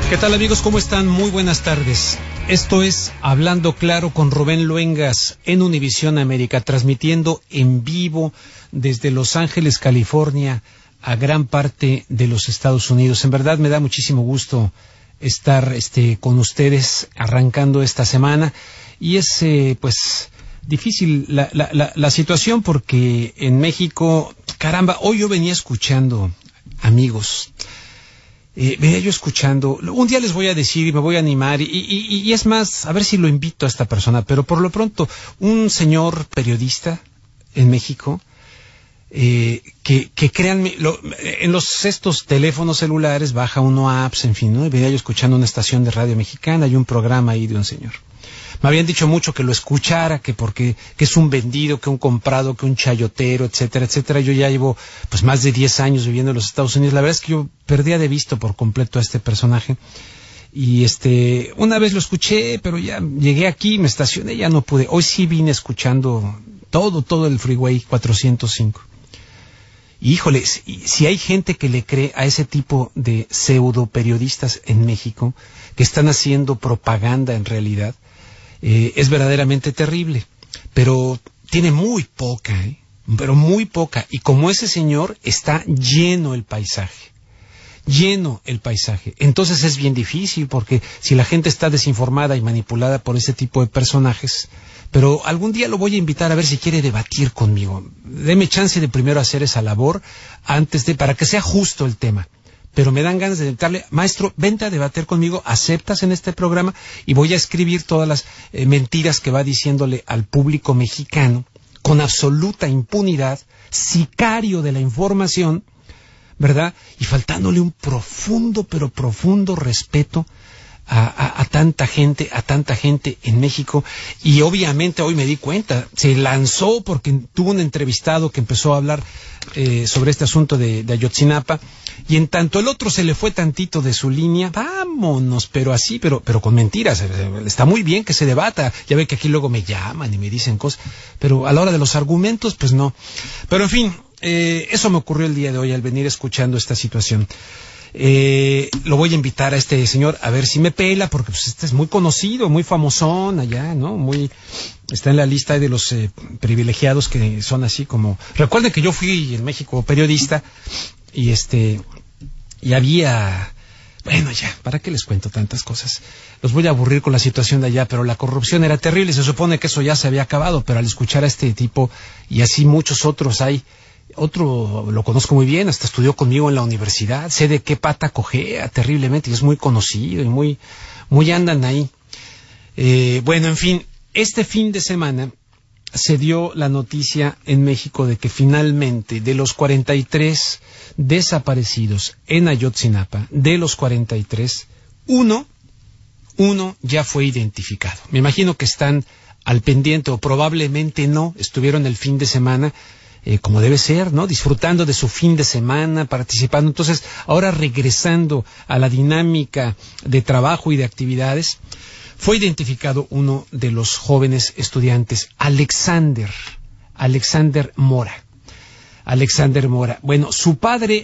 ¿Qué tal, amigos? ¿Cómo están? Muy buenas tardes. Esto es Hablando Claro con Rubén Luengas en Univisión América, transmitiendo en vivo desde Los Ángeles, California, a gran parte de los Estados Unidos. En verdad me da muchísimo gusto estar con ustedes arrancando esta semana, y es pues difícil la situación, porque en México, caramba, hoy yo venía escuchando, amigos, venía yo escuchando, un día les voy a decir y me voy a animar, y es más, a ver si lo invito a esta persona, pero por lo pronto, un señor periodista en México, que créanme, en estos teléfonos celulares baja uno apps, en fin, ¿no? Y venía yo escuchando una estación de radio mexicana y un programa ahí de un señor. Me habían dicho mucho que lo escuchara, que es un vendido, que un comprado, que un chayotero, etcétera, etcétera. Yo ya llevo pues más de 10 años viviendo en los Estados Unidos. La verdad es que yo perdía de vista por completo a este personaje. Y una vez lo escuché, pero ya llegué aquí, me estacioné, ya no pude. Hoy sí vine escuchando todo el Freeway 405. Y híjole, si hay gente que le cree a ese tipo de pseudo periodistas en México, que están haciendo propaganda en realidad, es verdaderamente terrible, pero tiene muy poca, pero muy poca, y como ese señor está lleno el paisaje, entonces es bien difícil, porque si la gente está desinformada y manipulada por ese tipo de personajes, pero algún día lo voy a invitar a ver si quiere debatir conmigo, deme chance de primero hacer esa labor, para que sea justo el tema. Pero me dan ganas de invitarle, maestro, vente a debatir conmigo, aceptas en este programa, y voy a escribir todas las mentiras que va diciéndole al público mexicano, con absoluta impunidad, sicario de la información, ¿verdad? Y faltándole un profundo, pero profundo respeto a tanta gente en México. Y obviamente hoy me di cuenta, se lanzó porque tuvo un entrevistado que empezó a hablar sobre este asunto de Ayotzinapa, y en tanto el otro se le fue tantito de su línea, vámonos, pero así, pero con mentiras. Está muy bien que se debata, ya ve que aquí luego me llaman y me dicen cosas, pero a la hora de los argumentos, pues no. Pero en fin, eso me ocurrió el día de hoy al venir escuchando esta situación. Lo voy a invitar a este señor a ver si me pela, porque pues este es muy conocido, muy famosón allá, ¿no? Está en la lista de los privilegiados que son así como... Recuerden que yo fui en México periodista, y había... Bueno, ya, ¿para qué les cuento tantas cosas? Los voy a aburrir con la situación de allá, pero la corrupción era terrible, se supone que eso ya se había acabado, pero al escuchar a este tipo, y así muchos otros hay... Otro lo conozco muy bien, hasta estudió conmigo en la universidad, sé de qué pata cojea terriblemente, y es muy conocido, y muy andan ahí. Bueno, en fin, este fin de semana se dio la noticia en México de que finalmente, de los 43 desaparecidos en Ayotzinapa, de los 43, uno ya fue identificado. Me imagino que están al pendiente, o probablemente no, estuvieron el fin de semana como debe ser, ¿no? Disfrutando de su fin de semana, participando. Entonces, ahora regresando a la dinámica de trabajo y de actividades, fue identificado uno de los jóvenes estudiantes, Alexander Mora. Bueno, su padre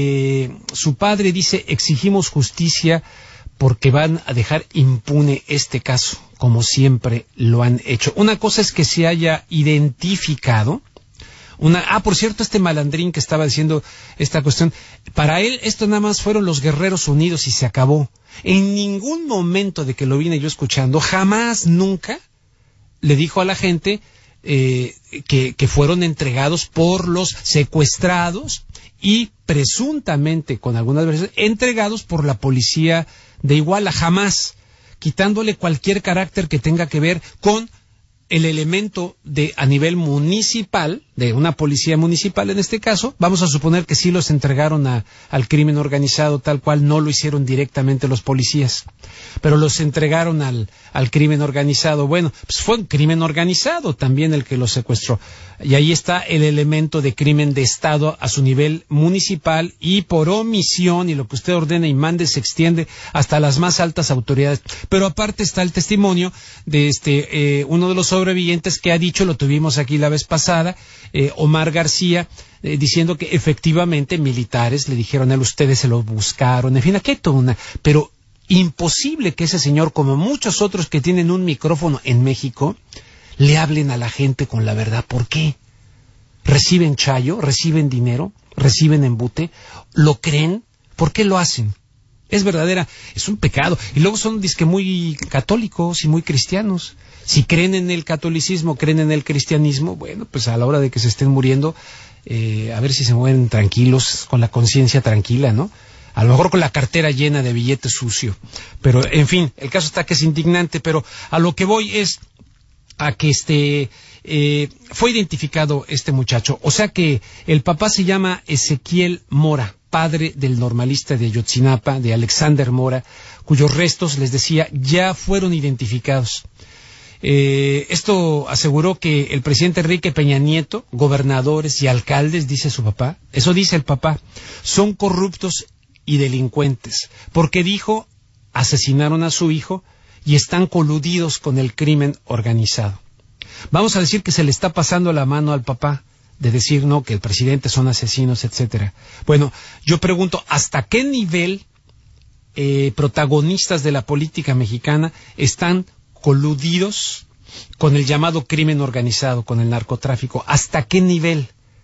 dice, exigimos justicia porque van a dejar impune este caso, como siempre lo han hecho. Una cosa es que se haya identificado. Por cierto, este malandrín que estaba diciendo esta cuestión, para él esto nada más fueron los Guerreros Unidos y se acabó. En ningún momento de que lo vine yo escuchando, jamás, nunca, le dijo a la gente que fueron entregados por los secuestrados y presuntamente, con algunas versiones, entregados por la policía de Iguala, jamás, quitándole cualquier carácter que tenga que ver con el elemento a nivel municipal, de una policía municipal en este caso. Vamos a suponer que sí los entregaron al crimen organizado, tal cual, no lo hicieron directamente los policías, pero los entregaron al crimen organizado. Bueno, pues fue un crimen organizado también el que los secuestró, y ahí está el elemento de crimen de Estado a su nivel municipal, y por omisión, y lo que usted ordena y mande se extiende hasta las más altas autoridades. Pero aparte está el testimonio de uno de los sobrevivientes que ha dicho, lo tuvimos aquí la vez pasada, Omar García, diciendo que efectivamente militares le dijeron a él, ustedes se lo buscaron, en fin, aquí hay toda pero imposible que ese señor, como muchos otros que tienen un micrófono en México, le hablen a la gente con la verdad. ¿Por qué? ¿Reciben chayo? ¿Reciben dinero? ¿Reciben embute? ¿Lo creen? ¿Por qué lo hacen? Es un pecado. Y luego son disque muy católicos y muy cristianos. Si creen en el catolicismo, creen en el cristianismo, bueno, pues a la hora de que se estén muriendo, a ver si se mueren tranquilos, con la conciencia tranquila, ¿no? A lo mejor con la cartera llena de billetes sucio. Pero, en fin, el caso está que es indignante, pero a lo que voy es a que fue identificado este muchacho. O sea que el papá se llama Ezequiel Mora, padre del normalista de Ayotzinapa, de Alexander Mora, cuyos restos, les decía, ya fueron identificados. Esto aseguró que el presidente Enrique Peña Nieto, gobernadores y alcaldes, dice su papá, eso dice el papá, son corruptos y delincuentes, porque dijo, asesinaron a su hijo y están coludidos con el crimen organizado. Vamos a decir que se le está pasando la mano al papá, de decir, no, que el presidente son asesinos, etcétera. Bueno, yo pregunto, ¿hasta qué nivel protagonistas de la política mexicana están coludidos con el llamado crimen organizado, con el narcotráfico? ¿Hasta qué nivel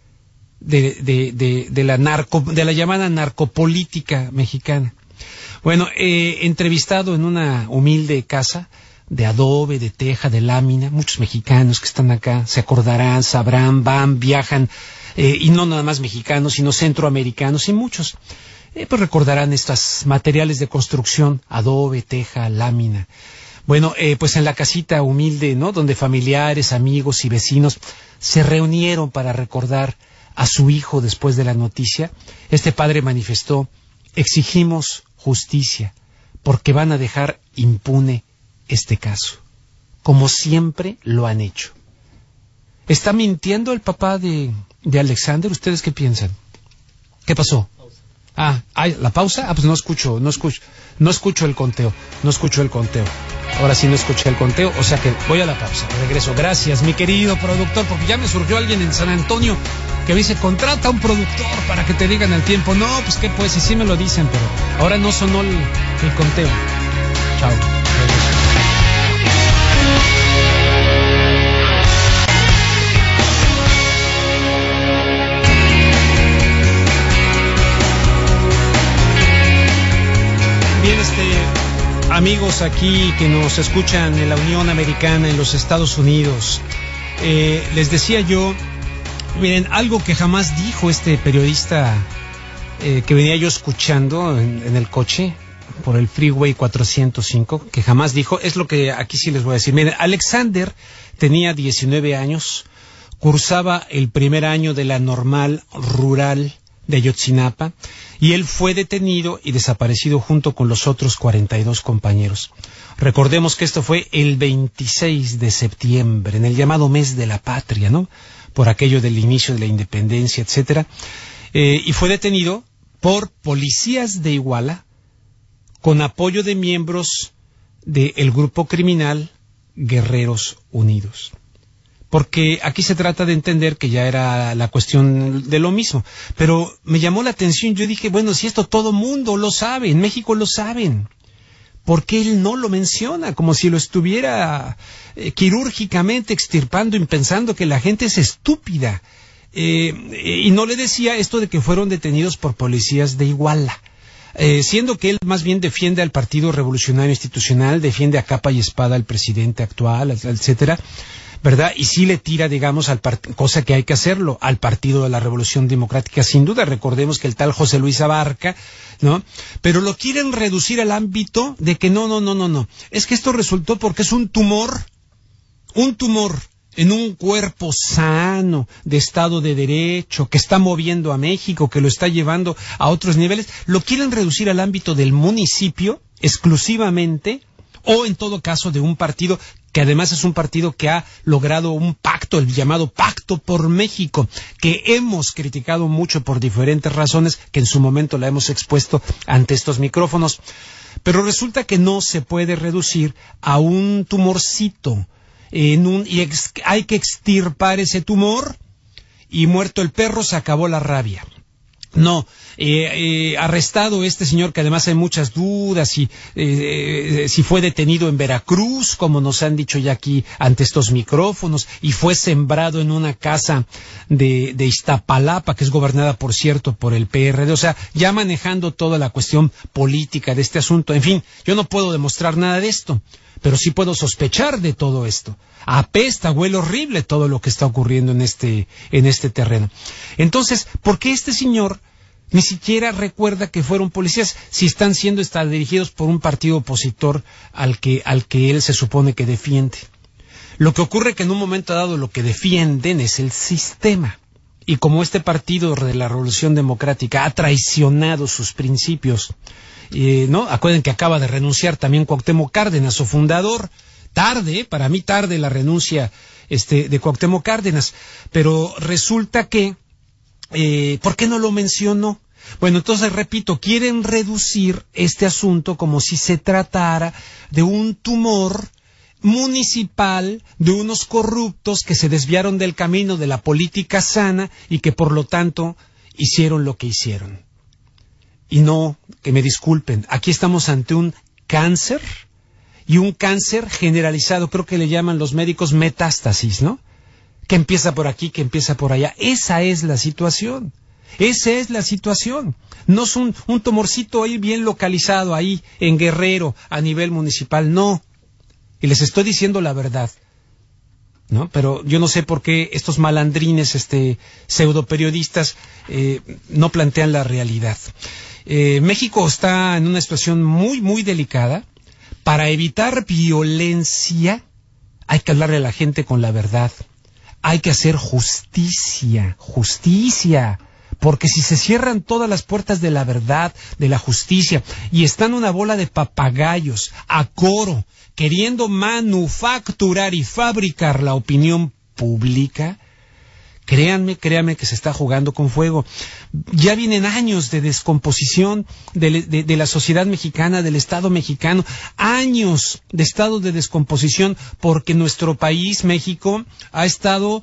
de la llamada narcopolítica mexicana? Bueno, entrevistado en una humilde casa de adobe, de teja, de lámina, muchos mexicanos que están acá se acordarán, sabrán, van, viajan, y no nada más mexicanos, sino centroamericanos y muchos, pues recordarán estos materiales de construcción, adobe, teja, lámina. Bueno, pues en la casita humilde, ¿no?, donde familiares, amigos y vecinos se reunieron para recordar a su hijo después de la noticia, este padre manifestó, exigimos justicia, porque van a dejar impune este caso, como siempre lo han hecho. ¿Está mintiendo el papá de Alexander? ¿Ustedes qué piensan? ¿Qué pasó? ¿La pausa? Pues no escucho el conteo. Ahora sí no escuché el conteo, o sea que voy a la pausa, regreso. Gracias, mi querido productor, porque ya me surgió alguien en San Antonio que me dice, contrata a un productor para que te digan el tiempo. No, pues qué pues, y sí me lo dicen, pero ahora no sonó el conteo. Chao. Regreso. Bien, amigos aquí que nos escuchan en la Unión Americana, en los Estados Unidos, les decía yo, miren, algo que jamás dijo este periodista que venía yo escuchando en el coche por el Freeway 405, que jamás dijo, es lo que aquí sí les voy a decir. Miren, Alexander tenía 19 años, cursaba el primer año de la normal rural de Ayotzinapa, y él fue detenido y desaparecido junto con los otros 42 compañeros. Recordemos que esto fue el 26 de septiembre, en el llamado mes de la patria, ¿no?, por aquello del inicio de la independencia, etcétera, y fue detenido por policías de Iguala con apoyo de miembros del grupo criminal Guerreros Unidos. Porque aquí se trata de entender que ya era la cuestión de lo mismo. Pero me llamó la atención, yo dije, bueno, si esto todo mundo lo sabe, en México lo saben, ¿por qué él no lo menciona? Como si lo estuviera quirúrgicamente extirpando y pensando que la gente es estúpida. Y no le decía esto de que fueron detenidos por policías de Iguala. Siendo que él más bien defiende al Partido Revolucionario Institucional, defiende a capa y espada al presidente actual, etcétera, ¿verdad? Y sí le tira, digamos, cosa que hay que hacerlo, al Partido de la Revolución Democrática, sin duda. Recordemos que el tal José Luis Abarca, ¿no? Pero lo quieren reducir al ámbito de que no. Es que esto resultó porque es un tumor en un cuerpo sano, de Estado de Derecho, que está moviendo a México, que lo está llevando a otros niveles. Lo quieren reducir al ámbito del municipio, exclusivamente, o en todo caso de un partido que además es un partido que ha logrado un pacto, el llamado Pacto por México, que hemos criticado mucho por diferentes razones, que en su momento la hemos expuesto ante estos micrófonos. Pero resulta que no se puede reducir a un tumorcito, hay que extirpar ese tumor, y muerto el perro se acabó la rabia. No, arrestado este señor, que además hay muchas dudas si fue detenido en Veracruz, como nos han dicho ya aquí ante estos micrófonos, y fue sembrado en una casa de Iztapalapa, que es gobernada, por cierto, por el PRD, o sea, ya manejando toda la cuestión política de este asunto. En fin, yo no puedo demostrar nada de esto, pero sí puedo sospechar de todo esto. Apesta, huele horrible todo lo que está ocurriendo en este terreno. Entonces, ¿por qué este señor ni siquiera recuerda que fueron policías si están siendo dirigidos por un partido opositor al que él se supone que defiende? Lo que ocurre es que en un momento dado lo que defienden es el sistema. Y como este partido de la Revolución Democrática ha traicionado sus principios, ¿no? Acuerden que acaba de renunciar también Cuauhtémoc Cárdenas, su fundador. Tarde, para mí tarde la renuncia de Cuauhtémoc Cárdenas, pero resulta que ¿por qué no lo mencionó? Bueno, entonces repito, quieren reducir este asunto como si se tratara de un tumor municipal, de unos corruptos que se desviaron del camino de la política sana y que por lo tanto hicieron lo que hicieron. Y no, que me disculpen, aquí estamos ante un cáncer, y un cáncer generalizado, creo que le llaman los médicos metástasis, ¿no? Que empieza por aquí, que empieza por allá. Esa es la situación. Esa es la situación. No es un tumorcito ahí bien localizado, ahí en Guerrero, a nivel municipal, no. Y les estoy diciendo la verdad, ¿no? Pero yo no sé por qué estos malandrines, pseudoperiodistas, no plantean la realidad. México está en una situación muy, muy delicada. Para evitar violencia, hay que hablarle a la gente con la verdad. Hay que hacer justicia, porque si se cierran todas las puertas de la verdad, de la justicia, y están una bola de papagayos a coro, queriendo manufacturar y fabricar la opinión pública, créanme que se está jugando con fuego. Ya vienen años de descomposición de la sociedad mexicana, del Estado mexicano, años de estado de descomposición, porque nuestro país, México, ha estado,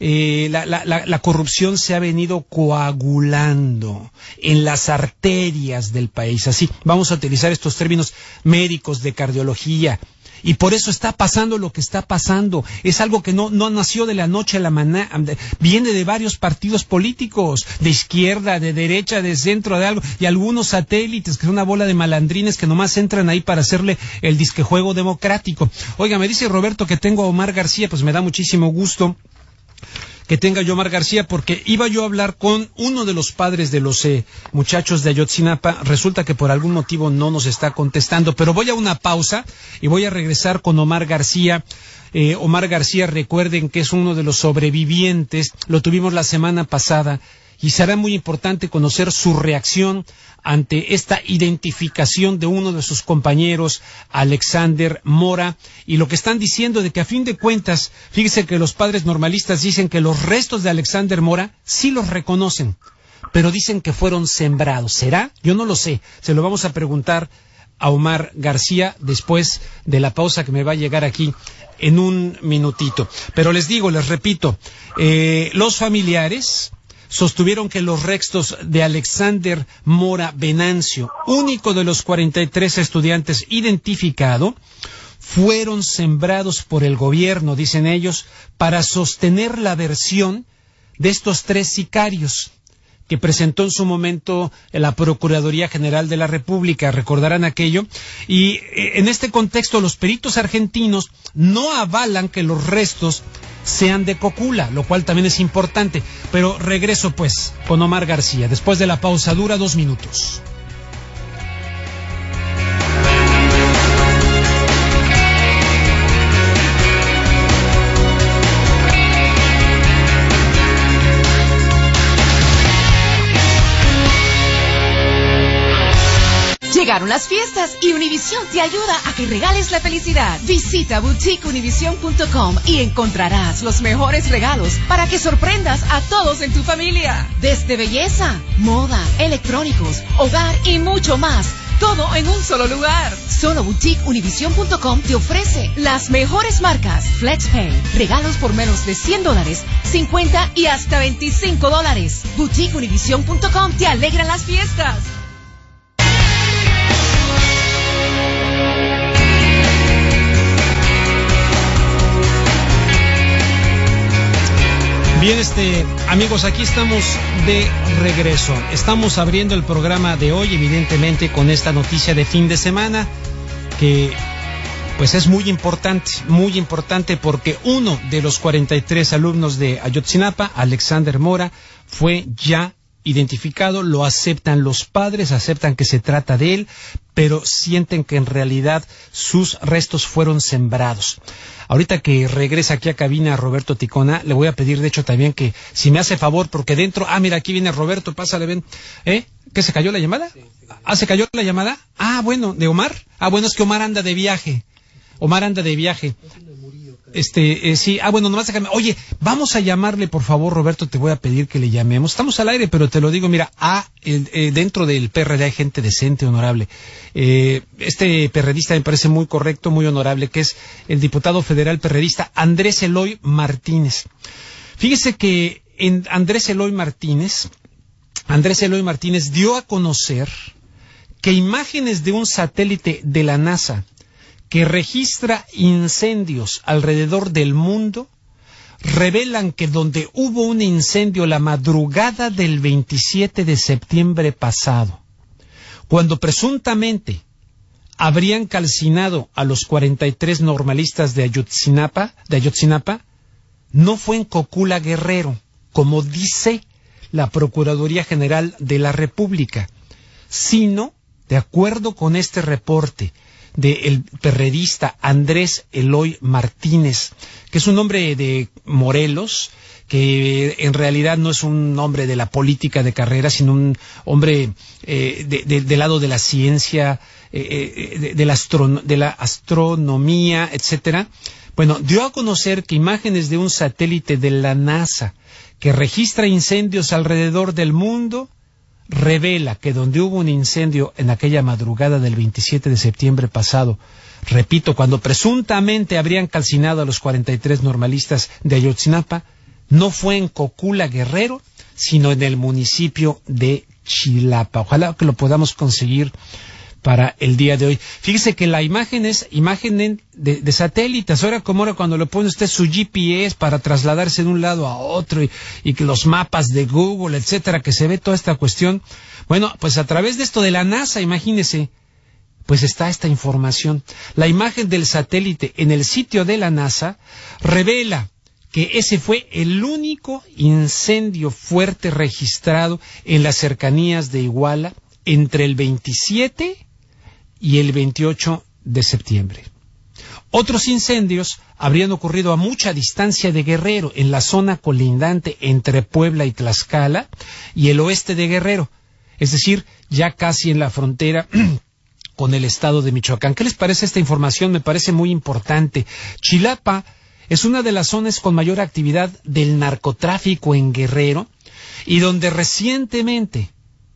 la corrupción se ha venido coagulando en las arterias del país. Así, vamos a utilizar estos términos médicos de cardiología. Y por eso está pasando lo que está pasando. Es algo que no nació de la noche a la mañana, viene de varios partidos políticos, de izquierda, de derecha, de centro, de algo, y algunos satélites, que son una bola de malandrines que nomás entran ahí para hacerle el disquejuego democrático. Oiga, me dice Roberto que tengo a Omar García, pues me da muchísimo gusto que tenga yo a Omar García, porque iba yo a hablar con uno de los padres de los muchachos de Ayotzinapa. Resulta que por algún motivo no nos está contestando, pero voy a una pausa y voy a regresar con Omar García. Omar García, recuerden que es uno de los sobrevivientes, lo tuvimos la semana pasada, y será muy importante conocer su reacción ante esta identificación de uno de sus compañeros, Alexander Mora, y lo que están diciendo de que a fin de cuentas, fíjese que los padres normalistas dicen que los restos de Alexander Mora sí los reconocen, pero dicen que fueron sembrados. ¿Será? Yo no lo sé. Se lo vamos a preguntar a Omar García después de la pausa que me va a llegar aquí en un minutito. Pero les repito, los familiares sostuvieron que los restos de Alexander Mora Venancio, único de los 43 estudiantes identificado, fueron sembrados por el gobierno, dicen ellos, para sostener la versión de estos 3 sicarios que presentó en su momento la Procuraduría General de la República, recordarán aquello, y en este contexto los peritos argentinos no avalan que los restos sean de Cocula, lo cual también es importante, pero regreso pues con Omar García, después de la pausa, dura 2 minutos. Llegaron las fiestas y Univision te ayuda a que regales la felicidad. Visita boutiqueunivision.com y encontrarás los mejores regalos para que sorprendas a todos en tu familia. Desde belleza, moda, electrónicos, hogar y mucho más. Todo en un solo lugar. Solo boutiqueunivision.com te ofrece las mejores marcas. FlexPay, regalos por menos de $100, 50 y hasta $25. Boutiqueunivision.com te alegra las fiestas. Bien, amigos, aquí estamos de regreso. Estamos abriendo el programa de hoy, evidentemente, con esta noticia de fin de semana, que pues es muy importante porque uno de los 43 alumnos de Ayotzinapa, Alexander Mora, fue ya identificado, lo aceptan los padres, aceptan que se trata de él, pero sienten que en realidad sus restos fueron sembrados. Ahorita que regresa aquí a cabina Roberto Ticona, le voy a pedir de hecho también que si me hace favor, porque dentro, mira, aquí viene Roberto, pásale, ven, ¿qué se cayó la llamada? Sí. ¿Se cayó la llamada? Bueno, ¿de Omar? Bueno, es que Omar anda de viaje. Sí, bueno, nomás déjame. Oye, vamos a llamarle, por favor, Roberto, te voy a pedir que le llamemos. Estamos al aire, pero te lo digo, mira, dentro del PRD hay gente decente, honorable. Este perredista me parece muy correcto, muy honorable, que es el diputado federal perredista Andrés Eloy Martínez. Fíjese que Andrés Eloy Martínez dio a conocer que imágenes de un satélite de la NASA que registra incendios alrededor del mundo revelan que donde hubo un incendio la madrugada del 27 de septiembre pasado, cuando presuntamente habrían calcinado a los 43 normalistas de Ayotzinapa, no fue en Cocula, Guerrero, como dice la Procuraduría General de la República, sino, de acuerdo con este reporte del perredista Andrés Eloy Martínez, que es un hombre de Morelos, que en realidad no es un hombre de la política de carrera, sino un hombre del lado de la ciencia, de la astronomía, etcétera. Bueno, dio a conocer que imágenes de un satélite de la NASA que registra incendios alrededor del mundo revela que donde hubo un incendio en aquella madrugada del 27 de septiembre pasado, repito, cuando presuntamente habrían calcinado a los 43 normalistas de Ayotzinapa, no fue en Cocula, Guerrero, sino en el municipio de Chilapa. Ojalá que lo podamos conseguir para el día de hoy. Fíjese que la imagen es imagen de satélites. Ahora como ahora cuando le pone usted su GPS para trasladarse de un lado a otro y que los mapas de Google, etcétera, que se ve toda esta cuestión. Bueno, pues a través de esto de la NASA, imagínese, pues está esta información. La imagen del satélite en el sitio de la NASA revela que ese fue el único incendio fuerte registrado en las cercanías de Iguala entre el 27 y el 28 de septiembre. Otros incendios habrían ocurrido a mucha distancia de Guerrero, en la zona colindante entre Puebla y Tlaxcala y el oeste de Guerrero, es decir, ya casi en la frontera con el estado de Michoacán. ¿Qué les parece esta información? Me parece muy importante. Chilapa es una de las zonas con mayor actividad del narcotráfico en Guerrero y donde recientemente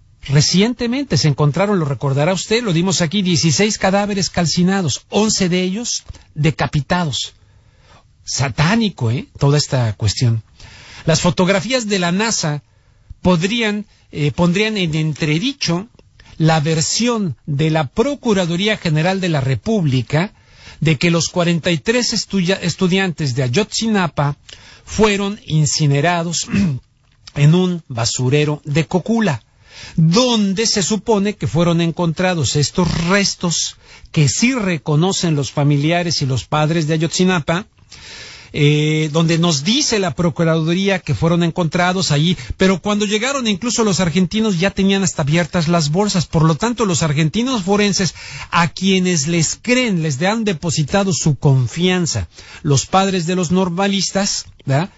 se encontraron, lo recordará usted, lo dimos aquí, 16 cadáveres calcinados, 11 de ellos decapitados. Satánico, toda esta cuestión. Las fotografías de la NASA pondrían en entredicho la versión de la Procuraduría General de la República de que los 43 estudiantes de Ayotzinapa fueron incinerados en un basurero de Cocula, donde se supone que fueron encontrados estos restos que sí reconocen los familiares y los padres de Ayotzinapa, donde nos dice la Procuraduría que fueron encontrados allí, pero cuando llegaron incluso los argentinos ya tenían hasta abiertas las bolsas. Por lo tanto, los argentinos forenses, a quienes les creen, les han depositado su confianza, los padres de los normalistas, ¿verdad?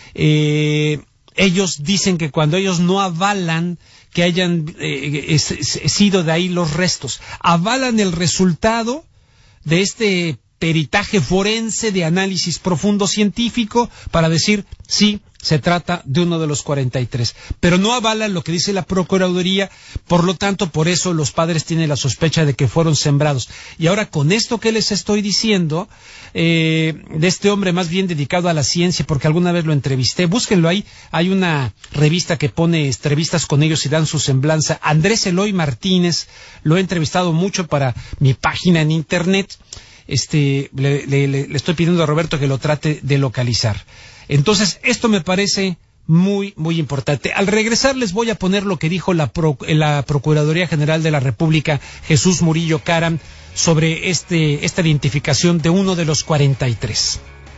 Ellos dicen que cuando ellos no avalan que hayan sido de ahí los restos, avalan el resultado de este peritaje forense de análisis profundo científico para decir, sí, se trata de uno de los 43, pero no avala lo que dice la Procuraduría, por lo tanto, por eso los padres tienen la sospecha de que fueron sembrados. Y ahora, con esto que les estoy diciendo, de este hombre más bien dedicado a la ciencia, porque alguna vez lo entrevisté, búsquenlo ahí, hay una revista que pone entrevistas con ellos y dan su semblanza, Andrés Eloy Martínez, lo he entrevistado mucho para mi página en internet, le estoy pidiendo a Roberto que lo trate de localizar. Entonces, esto me parece muy, muy importante. Al regresar les voy a poner lo que dijo la Procuraduría General de la República, Jesús Murillo Caram, sobre esta identificación de uno de los 43.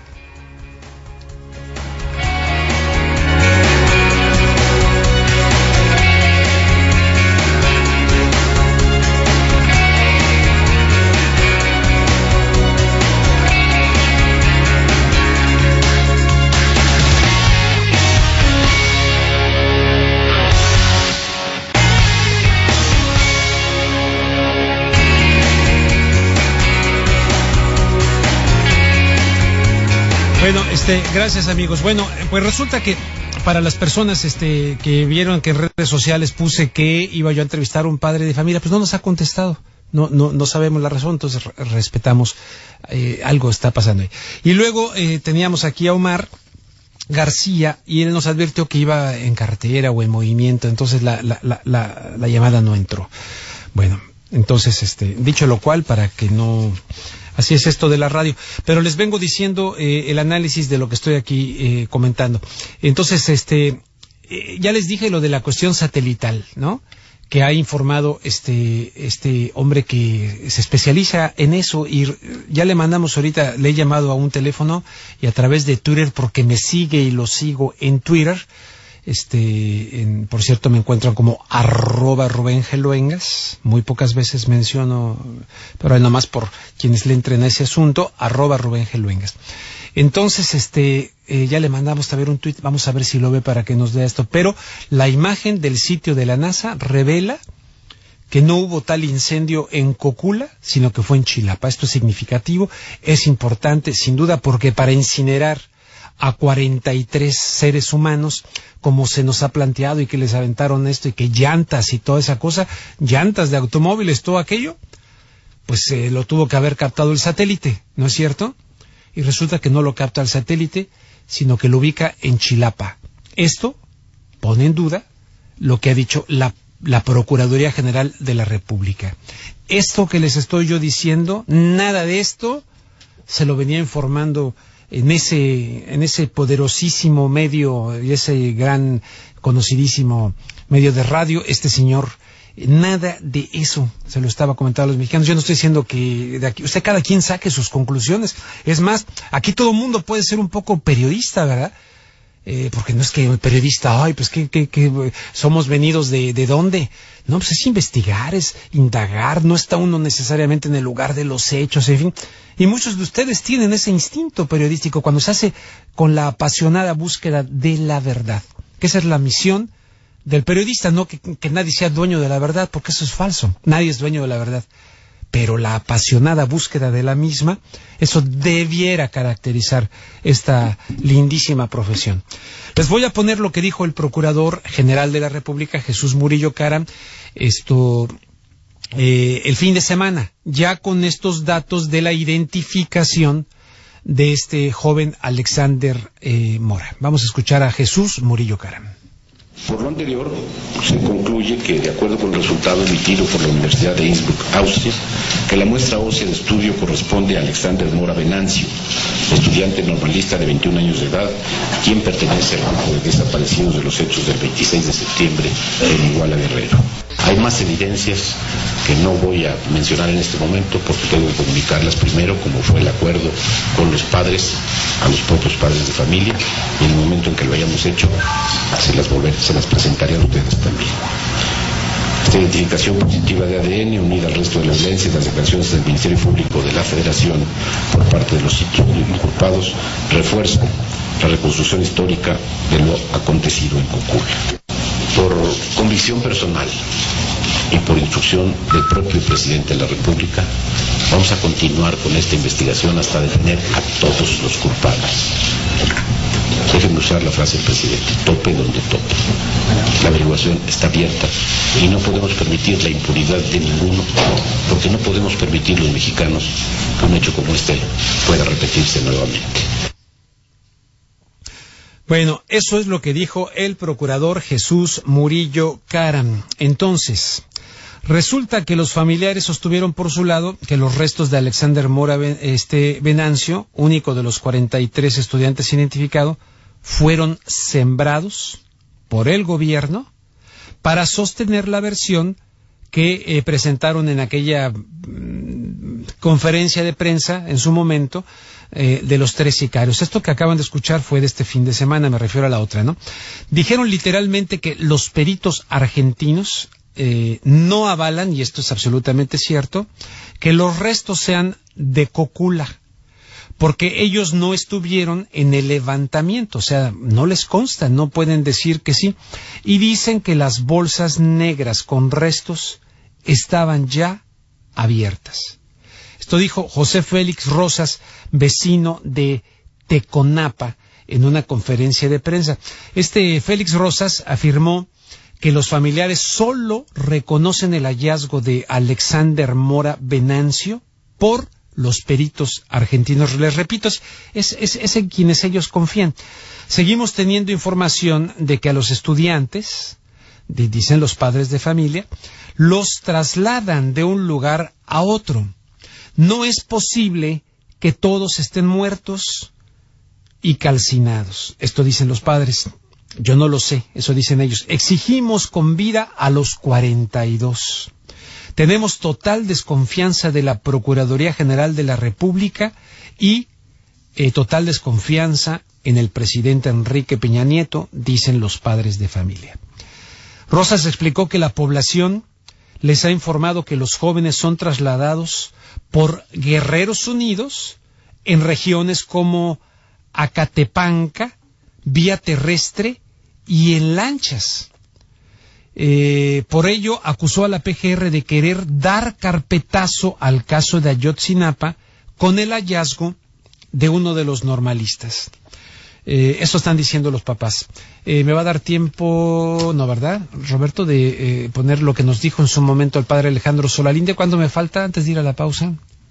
Bueno, gracias amigos. Bueno, pues resulta que para las personas que vieron que en redes sociales puse que iba yo a entrevistar a un padre de familia, pues no nos ha contestado. No sabemos la razón, entonces respetamos, algo está pasando ahí. Y luego teníamos aquí a Omar García y él nos advirtió que iba en carretera o en movimiento, entonces la llamada no entró. Bueno, entonces dicho lo cual, para que no... Así es esto de la radio. Pero les vengo diciendo el análisis de lo que estoy aquí comentando. Entonces, ya les dije lo de la cuestión satelital, ¿no? Que ha informado este hombre que se especializa en eso, y ya le mandamos ahorita, le he llamado a un teléfono y a través de Twitter, porque me sigue y lo sigo en Twitter. Por cierto, me encuentran como @RubénGeluengas, muy pocas veces menciono, pero nomás por quienes le entren a ese asunto, @RubénGeluengas. Entonces, ya le mandamos a ver un tuit, vamos a ver si lo ve para que nos dé esto, pero la imagen del sitio de la NASA revela que no hubo tal incendio en Cocula, sino que fue en Chilapa. Esto es significativo, es importante, sin duda, porque para incinerar a 43 seres humanos, como se nos ha planteado, y que les aventaron esto, y que llantas y toda esa cosa, llantas de automóviles, todo aquello, pues lo tuvo que haber captado el satélite, ¿no es cierto? Y resulta que no lo capta el satélite, sino que lo ubica en Chilapa. Esto pone en duda lo que ha dicho la Procuraduría General de la República. Esto que les estoy yo diciendo, nada de esto se lo venía informando en ese poderosísimo medio y ese gran conocidísimo medio de radio, este señor, nada de eso se lo estaba comentando a los mexicanos. Yo no estoy diciendo que de aquí, cada quien saque sus conclusiones. Es más, aquí todo el mundo puede ser un poco periodista, ¿verdad? Porque no es que el periodista, pues que somos venidos de dónde. No, pues es investigar, es indagar, no está uno necesariamente en el lugar de los hechos, en fin. Y muchos de ustedes tienen ese instinto periodístico cuando se hace con la apasionada búsqueda de la verdad, que esa es la misión del periodista, no que nadie sea dueño de la verdad, porque eso es falso, nadie es dueño de la verdad. Pero la apasionada búsqueda de la misma, eso debiera caracterizar esta lindísima profesión. Les voy a poner lo que dijo el Procurador General de la República, Jesús Murillo Caram, el fin de semana, ya con estos datos de la identificación de este joven Alexander Mora. Vamos a escuchar a Jesús Murillo Caram. Por lo anterior, se concluye que, de acuerdo con el resultado emitido por la Universidad de Innsbruck, Austria, que la muestra ósea de estudio corresponde a Alexander Mora Venancio, estudiante normalista de 21 años de edad, quien pertenece al grupo de desaparecidos de los hechos del 26 de septiembre en Iguala, Guerrero. Hay más evidencias que no voy a mencionar en este momento porque tengo que comunicarlas primero, como fue el acuerdo con los padres, a los propios padres de familia, y en el momento en que lo hayamos hecho, se las presentaré a ustedes también. Esta identificación positiva de ADN, unida al resto de las evidencias, las declaraciones del Ministerio Público de la Federación por parte de los inculpados, refuerzan la reconstrucción histórica de lo acontecido en Cocula. Por convicción personal y por instrucción del propio presidente de la República, vamos a continuar con esta investigación hasta detener a todos los culpables. Déjenme usar la frase del presidente, tope donde tope. La averiguación está abierta y no podemos permitir la impunidad de ninguno, porque no podemos permitir los mexicanos que un hecho como este pueda repetirse nuevamente. Bueno, eso es lo que dijo el procurador Jesús Murillo Caram. Entonces, resulta que los familiares sostuvieron por su lado que los restos de Alexander Mora Venancio, único de los 43 estudiantes identificados, fueron sembrados por el gobierno para sostener la versión que presentaron en aquella conferencia de prensa en su momento de los 3 sicarios. Esto que acaban de escuchar fue de este fin de semana, me refiero a la otra, ¿no? Dijeron literalmente que los peritos argentinos no avalan, y esto es absolutamente cierto, que los restos sean de Cocula, porque ellos no estuvieron en el levantamiento, o sea, no les consta, no pueden decir que sí, y dicen que las bolsas negras con restos estaban ya abiertas. Esto dijo José Félix Rosas, vecino de Teconapa, en una conferencia de prensa. Félix Rosas afirmó que los familiares solo reconocen el hallazgo de Alexander Mora Venancio por los peritos argentinos. Les repito, es en quienes ellos confían. Seguimos teniendo información de que a los estudiantes, dicen los padres de familia, los trasladan de un lugar a otro. No es posible que todos estén muertos y calcinados. Esto dicen los padres. Yo no lo sé, eso dicen ellos. Exigimos con vida a los 42. Tenemos total desconfianza de la Procuraduría General de la República y total desconfianza en el presidente Enrique Peña Nieto, dicen los padres de familia. Rosas explicó que la población les ha informado que los jóvenes son trasladados por Guerreros Unidos en regiones como Acatepanca, vía terrestre y en lanchas. Por ello acusó a la PGR de querer dar carpetazo al caso de Ayotzinapa con el hallazgo de uno de los normalistas. Eso están diciendo los papás. Me va a dar tiempo, ¿no, verdad, Roberto, de poner lo que nos dijo en su momento el padre Alejandro Solalinde? ¿Cuánto me falta antes de ir a la pausa?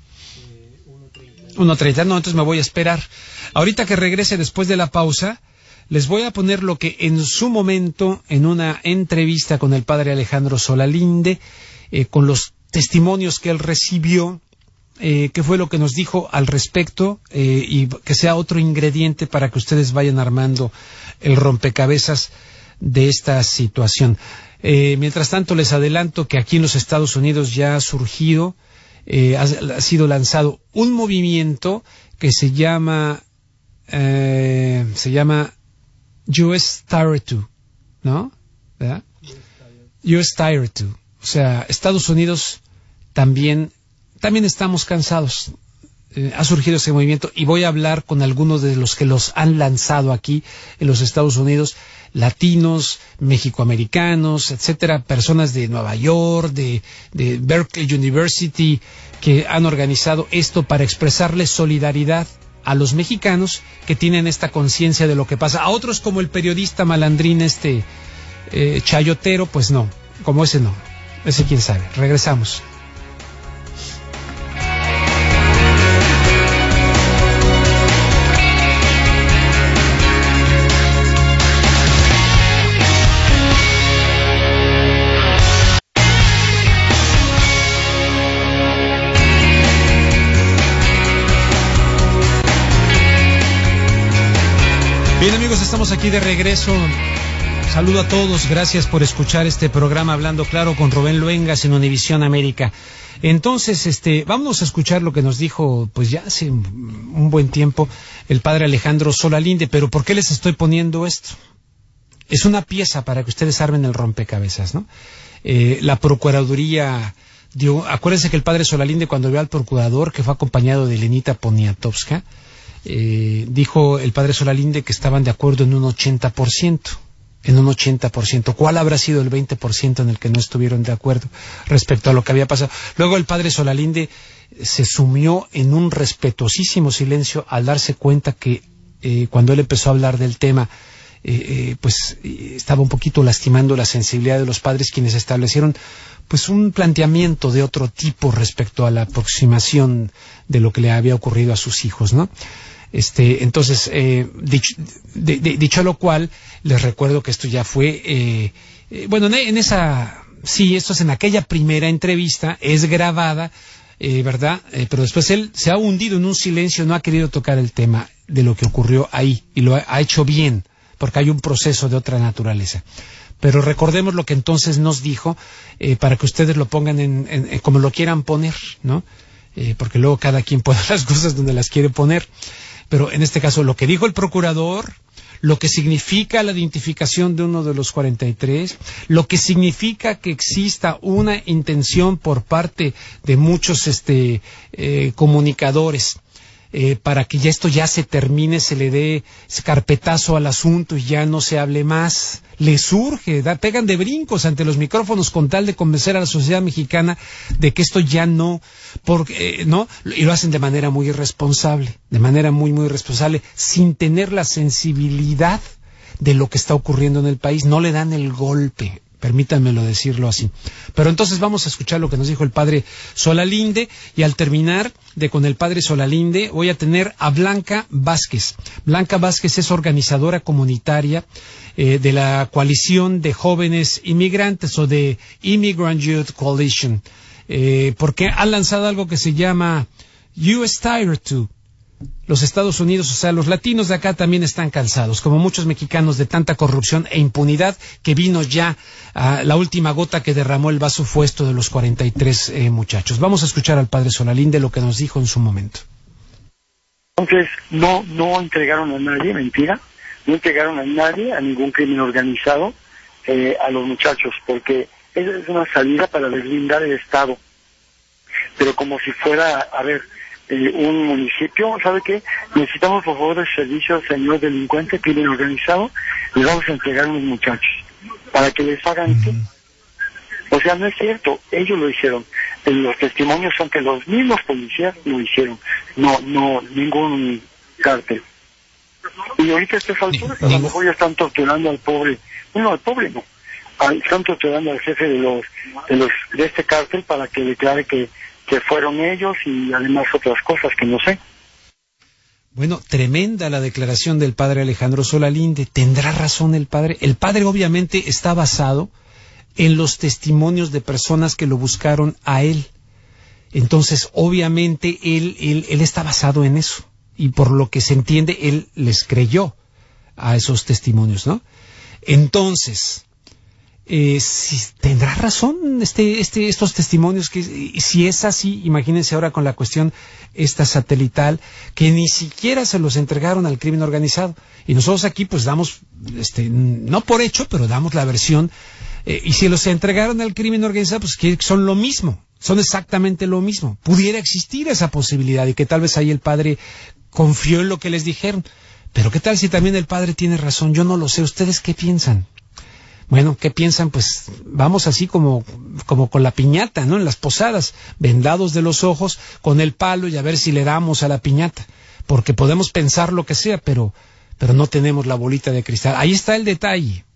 1:30, no, entonces me voy a esperar. Ahorita que regrese después de la pausa, les voy a poner lo que en su momento, en una entrevista con el padre Alejandro Solalinde, con los testimonios que él recibió, qué fue lo que nos dijo al respecto, y que sea otro ingrediente para que ustedes vayan armando el rompecabezas de esta situación. Mientras tanto, les adelanto que aquí en los Estados Unidos ya ha surgido, ha sido lanzado un movimiento que se llama US Tier 2, ¿no? ¿Verdad? US Tier 2. O sea, Estados Unidos también estamos cansados. Ha surgido ese movimiento y voy a hablar con algunos de los que los han lanzado aquí en los Estados Unidos, latinos, mexicoamericanos, etcétera, personas de Nueva York, de Berkeley University, que han organizado esto para expresarles solidaridad a los mexicanos que tienen esta conciencia de lo que pasa. A otros, como el periodista malandrín chayotero, pues no, como ese no, ese quién sabe. Regresamos. Bien, amigos, estamos aquí de regreso. Saludo a todos, gracias por escuchar este programa Hablando Claro con Rubén Luengas en Univisión América. Entonces, vámonos a escuchar lo que nos dijo, pues ya hace un buen tiempo, el padre Alejandro Solalinde. Pero ¿por qué les estoy poniendo esto? Es una pieza para que ustedes armen el rompecabezas, ¿no? La Procuraduría acuérdense que el padre Solalinde, cuando vio al procurador, que fue acompañado de Lenita Poniatowska, dijo el padre Solalinde que estaban de acuerdo en un 80%. En un 80%. ¿Cuál habrá sido el 20% en el que no estuvieron de acuerdo respecto a lo que había pasado? Luego el padre Solalinde se sumió en un respetuosísimo silencio al darse cuenta que cuando él empezó a hablar del tema, pues estaba un poquito lastimando la sensibilidad de los padres, quienes establecieron pues un planteamiento de otro tipo respecto a la aproximación de lo que le había ocurrido a sus hijos, ¿no? Entonces, dicho lo cual, les recuerdo que esto ya fue, esto es en aquella primera entrevista, es grabada, ¿verdad? Pero después él se ha hundido en un silencio, no ha querido tocar el tema de lo que ocurrió ahí, y lo ha hecho bien, porque hay un proceso de otra naturaleza. Pero recordemos lo que entonces nos dijo, para que ustedes lo pongan en como lo quieran poner, ¿no? Porque luego cada quien pone las cosas donde las quiere poner. Pero en este caso, lo que dijo el procurador, lo que significa la identificación de uno de los 43, lo que significa que exista una intención por parte de muchos comunicadores, para que ya esto ya se termine, se le dé carpetazo al asunto y ya no se hable más. Les surge, pegan de brincos ante los micrófonos con tal de convencer a la sociedad mexicana de que esto ya no, ¿no? Y lo hacen de manera muy irresponsable, muy irresponsable, sin tener la sensibilidad de lo que está ocurriendo en el país. No le dan el golpe, permítanmelo decirlo así. Pero entonces vamos a escuchar lo que nos dijo el padre Solalinde, y al terminar con el padre Solalinde voy a tener a Blanca Vázquez. Blanca Vázquez es organizadora comunitaria de la coalición de jóvenes inmigrantes, o de Immigrant Youth Coalition, porque han lanzado algo que se llama US Tired To. Los Estados Unidos, o sea, los latinos de acá también están cansados, como muchos mexicanos, de tanta corrupción e impunidad, que vino ya la última gota que derramó el vaso fue esto de los 43 muchachos. Vamos a escuchar al padre Solalinde lo que nos dijo en su momento. Entonces, no entregaron a nadie, mentira, no entregaron a nadie, a ningún crimen organizado, a los muchachos, porque esa es una salida para deslindar el Estado. Pero como si fuera, un municipio, ¿sabe qué? Necesitamos por favor el servicio, señor delincuente, crimen organizado, les vamos a entregar a unos muchachos, para que les hagan qué. O sea, no es cierto, ellos lo hicieron. Los testimonios son que los mismos policías lo hicieron, no ningún cártel. Y ahorita a estas alturas a lo mejor ya están torturando al pobre, están torturando al jefe de este cártel para que declare que fueron ellos, y además otras cosas que no sé. Bueno, tremenda la declaración del padre Alejandro Solalinde. ¿Tendrá razón el padre? El padre obviamente está basado en los testimonios de personas que lo buscaron a él. Entonces, obviamente, él está basado en eso. Y por lo que se entiende, él les creyó a esos testimonios, ¿no? Entonces, si tendrá razón estos testimonios, que si es así, imagínense ahora con la cuestión esta satelital, que ni siquiera se los entregaron al crimen organizado, y nosotros aquí pues damos no por hecho, pero damos la versión, y si los entregaron al crimen organizado, pues que son lo mismo, son exactamente lo mismo. Pudiera existir esa posibilidad, y que tal vez ahí el padre confió en lo que les dijeron, pero qué tal si también el padre tiene razón. Yo no lo sé. ¿Ustedes qué piensan? Bueno, ¿qué piensan? Pues vamos así como con la piñata, ¿no? En las posadas, vendados de los ojos, con el palo, y a ver si le damos a la piñata. Porque podemos pensar lo que sea, pero no tenemos la bolita de cristal. Ahí está el detalle.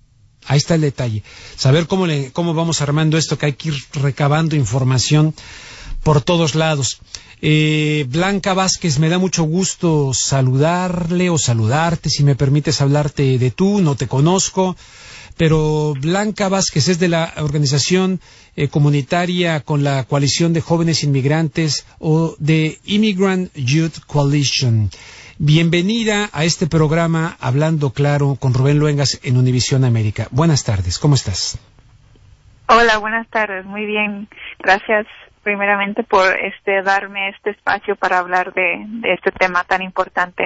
Saber cómo vamos armando esto, que hay que ir recabando información por todos lados. Blanca Vázquez, me da mucho gusto saludarle o saludarte, si me permites hablarte de tú, no te conozco. Pero Blanca Vázquez es de la organización comunitaria con la coalición de jóvenes inmigrantes, o de Immigrant Youth Coalition. Bienvenida a este programa Hablando Claro con Rubén Luengas en Univisión América. Buenas tardes, ¿cómo estás? Hola, buenas tardes, muy bien. Gracias primeramente por darme este espacio para hablar de este tema tan importante.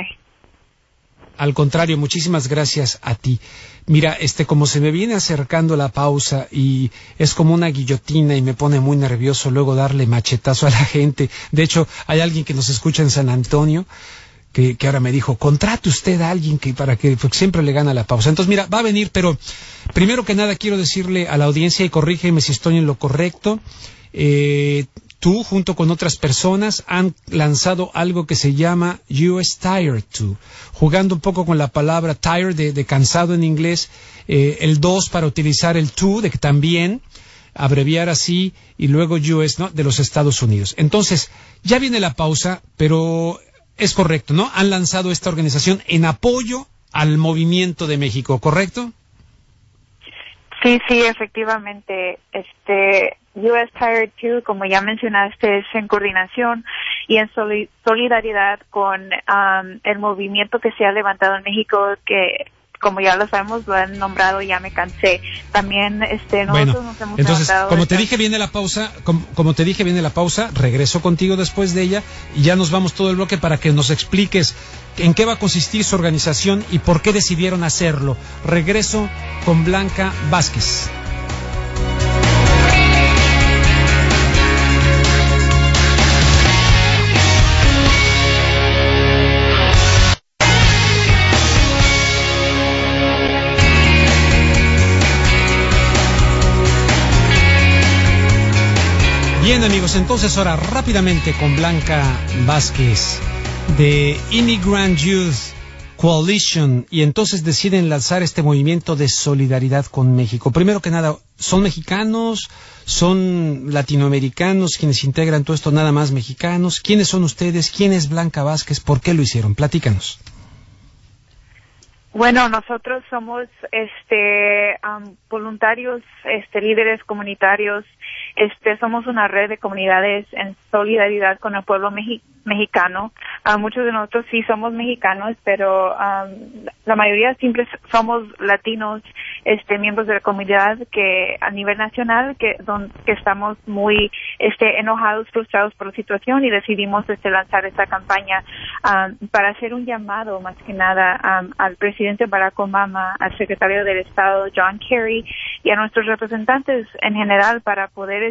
Al contrario, muchísimas gracias a ti. Mira, como se me viene acercando la pausa, y es como una guillotina, y me pone muy nervioso luego darle machetazo a la gente. De hecho, hay alguien que nos escucha en San Antonio que ahora me dijo, contrate usted a alguien porque siempre le gana la pausa. Entonces, mira, va a venir, pero primero que nada quiero decirle a la audiencia, y corrígeme si estoy en lo correcto, tú, junto con otras personas, han lanzado algo que se llama US Tired 2, jugando un poco con la palabra tired, de cansado en inglés, el 2 para utilizar el 2, de que también, abreviar así, y luego US, ¿no?, de los Estados Unidos. Entonces, ya viene la pausa, pero es correcto, ¿no? Han lanzado esta organización en apoyo al movimiento de México, ¿correcto? Sí, efectivamente. US Tired 2, como ya mencionaste, es en coordinación y en solidaridad con el movimiento que se ha levantado en México, que, como ya lo sabemos, lo han nombrado Ya Me Cansé. También nosotros nos hemos entonces, levantado. Como te dije, viene la pausa, regreso contigo después de ella y ya nos vamos todo el bloque para que nos expliques en qué va a consistir su organización y por qué decidieron hacerlo. Regreso con Blanca Vázquez. Bien, amigos, entonces ahora rápidamente con Blanca Vázquez de Immigrant Youth Coalition, y entonces deciden lanzar este movimiento de solidaridad con México. Primero que nada, ¿son mexicanos? ¿Son latinoamericanos quienes integran todo esto, nada más mexicanos? ¿Quiénes son ustedes? ¿Quién es Blanca Vázquez? ¿Por qué lo hicieron? Platícanos. Bueno, nosotros somos voluntarios, líderes comunitarios. Somos una red de comunidades en solidaridad con el pueblo mexicano. Muchos de nosotros sí somos mexicanos, pero la mayoría siempre somos latinos, miembros de la comunidad que a nivel nacional que estamos muy enojados, frustrados por la situación, y decidimos lanzar esta campaña para hacer un llamado más que nada al presidente Barack Obama, al secretario del Estado John Kerry y a nuestros representantes en general para poder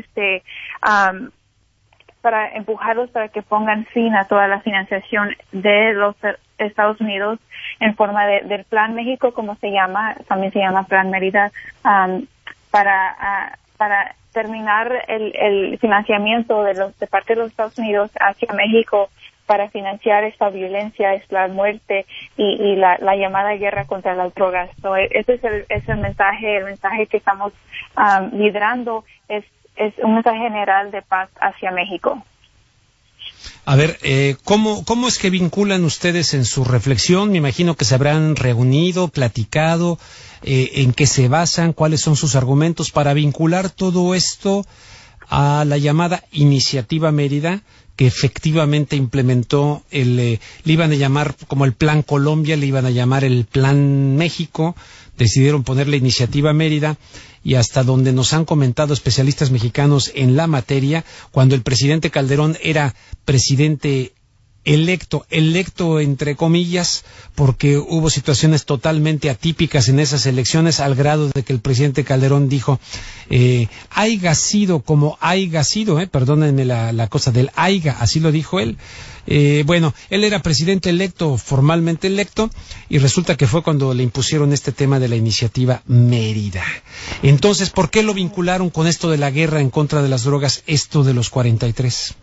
para empujarlos para que pongan fin a toda la financiación de los Estados Unidos en forma del Plan México, como se llama, también se llama Plan Mérida, para terminar el financiamiento de parte de los Estados Unidos hacia México para financiar esta violencia, esta muerte y la llamada guerra contra las drogas. So, ese es el mensaje que estamos liderando, es un mensaje general de paz hacia México. A ver, ¿cómo es que vinculan ustedes en su reflexión? Me imagino que se habrán reunido, platicado, en qué se basan, cuáles son sus argumentos para vincular todo esto a la llamada Iniciativa Mérida, que efectivamente implementó le iban a llamar como el Plan Colombia, le iban a llamar el Plan México, decidieron ponerle Iniciativa Mérida, y hasta donde nos han comentado especialistas mexicanos en la materia, cuando el presidente Calderón era presidente electo entre comillas, porque hubo situaciones totalmente atípicas en esas elecciones, al grado de que el presidente Calderón dijo, haiga sido como haiga sido, perdónenme la cosa del haiga, así lo dijo él. Bueno, él era presidente electo, formalmente electo, y resulta que fue cuando le impusieron este tema de la Iniciativa Mérida. Entonces, ¿por qué lo vincularon con esto de la guerra en contra de las drogas, esto de los 43?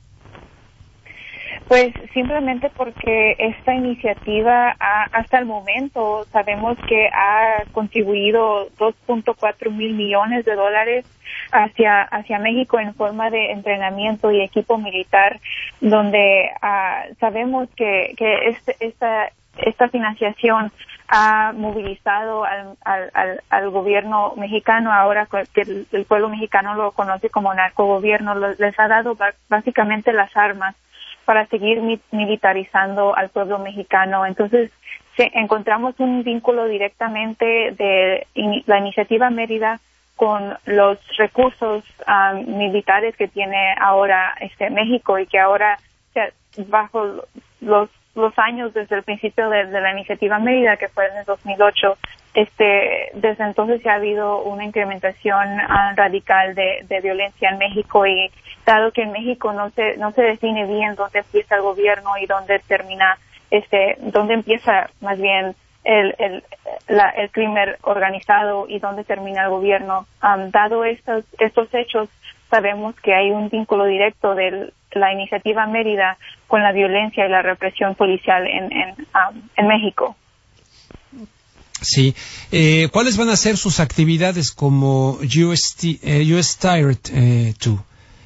Pues simplemente porque esta iniciativa hasta el momento sabemos que ha contribuido 2.4 mil millones de dólares hacia México en forma de entrenamiento y equipo militar, donde sabemos que esta financiación ha movilizado al gobierno mexicano, ahora que el pueblo mexicano lo conoce como narcogobierno, les ha dado básicamente las armas para seguir militarizando al pueblo mexicano. Entonces, encontramos un vínculo directamente de la Iniciativa Mérida con los recursos militares que tiene ahora México, y que ahora, bajo los años desde el principio de la Iniciativa Mérida, que fue en el 2008, desde entonces ha habido una incrementación radical de violencia en México, y dado que en México no se define bien dónde empieza el gobierno y dónde termina, dónde empieza más bien el crimen organizado y dónde termina el gobierno. Dado estos hechos, sabemos que hay un vínculo directo de la iniciativa Mérida con la violencia y la represión policial en México. Sí. ¿Cuáles van a ser sus actividades como US Tier 2?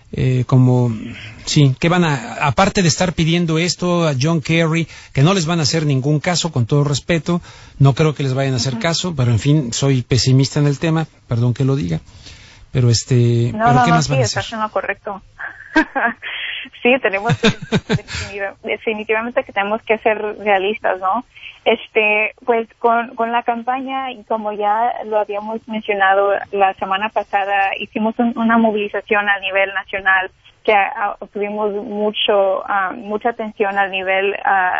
¿Qué van aparte de estar pidiendo esto a John Kerry, que no les van a hacer ningún caso, con todo respeto, no creo que les vayan a hacer caso, pero en fin, soy pesimista en el tema, perdón que lo diga, pero ¿qué más van a hacer? Estás en lo correcto. Sí, tenemos definitivamente que tenemos que ser realistas, ¿no? Pues con la campaña, y como ya lo habíamos mencionado la semana pasada, hicimos una movilización a nivel nacional que obtuvimos mucha atención al nivel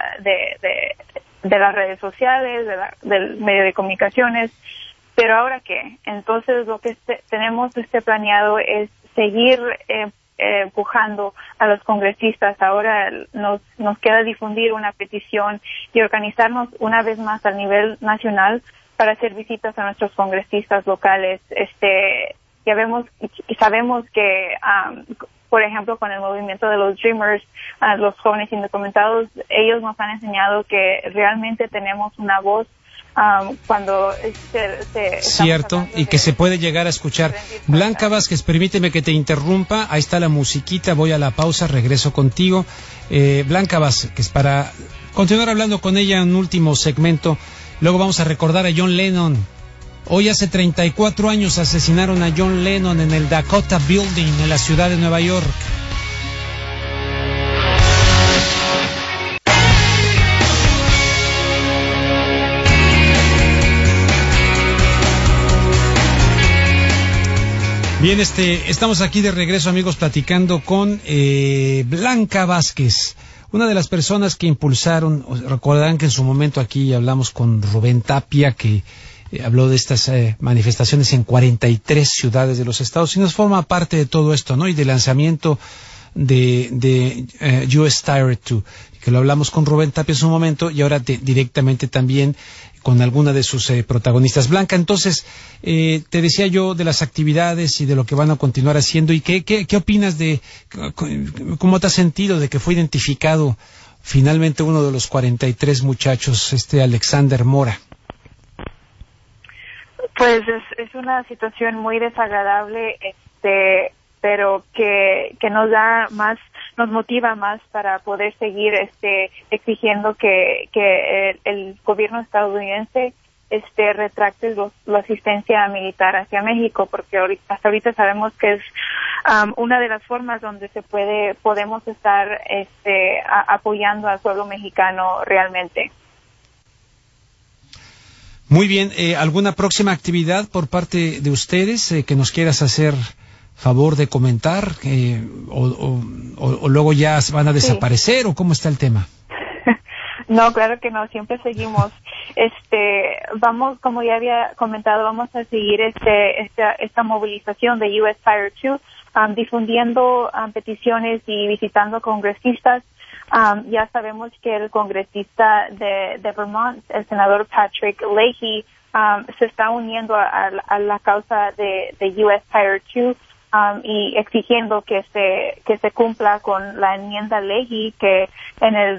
de las redes sociales, del medio de comunicaciones. Pero ahora qué, entonces lo que tenemos planeado es seguir empujando a los congresistas. Ahora nos queda difundir una petición y organizarnos una vez más a nivel nacional para hacer visitas a nuestros congresistas locales. Sabemos que por ejemplo, con el movimiento de los Dreamers, los jóvenes indocumentados, ellos nos han enseñado que realmente tenemos una voz cuando cierto, y que se puede llegar a escuchar. Blanca Vázquez, permíteme que te interrumpa, ahí está la musiquita, voy a la pausa, regreso contigo. Blanca Vázquez, para continuar hablando con ella en un último segmento, luego vamos a recordar a John Lennon. Hoy hace 34 años asesinaron a John Lennon en el Dakota Building en la ciudad de Nueva York. Bien, estamos aquí de regreso, amigos, platicando con Blanca Vázquez, una de las personas que impulsaron. Recordarán que en su momento aquí hablamos con Rubén Tapia, que habló de estas manifestaciones en 43 ciudades de los Estados Unidos. Forma parte de todo esto, ¿no? Y del lanzamiento de US Tier 2, que lo hablamos con Rubén Tapia en su momento, y ahora directamente también con alguna de sus protagonistas. Blanca, entonces, te decía yo de las actividades y de lo que van a continuar haciendo, y ¿qué opinas cómo te has sentido de que fue identificado finalmente uno de los 43 muchachos, Alexander Mora? Pues es una situación muy desagradable, pero que nos motiva más para poder seguir exigiendo que el gobierno estadounidense retracte la asistencia militar hacia México, porque hasta ahorita sabemos que es una de las formas donde podemos estar apoyando al pueblo mexicano realmente. Muy bien, ¿alguna próxima actividad por parte de ustedes que nos quieras hacer favor de comentar, o luego ya van a desaparecer, o cómo está el tema? No, claro que no, siempre seguimos. Vamos, como ya había comentado, vamos a seguir esta movilización de US Tier 2, difundiendo peticiones y visitando congresistas. Ya sabemos que el congresista de Vermont, el senador Patrick Leahy, se está uniendo a la causa de US Tier 2, y exigiendo que se cumpla con la enmienda Leahy, que en el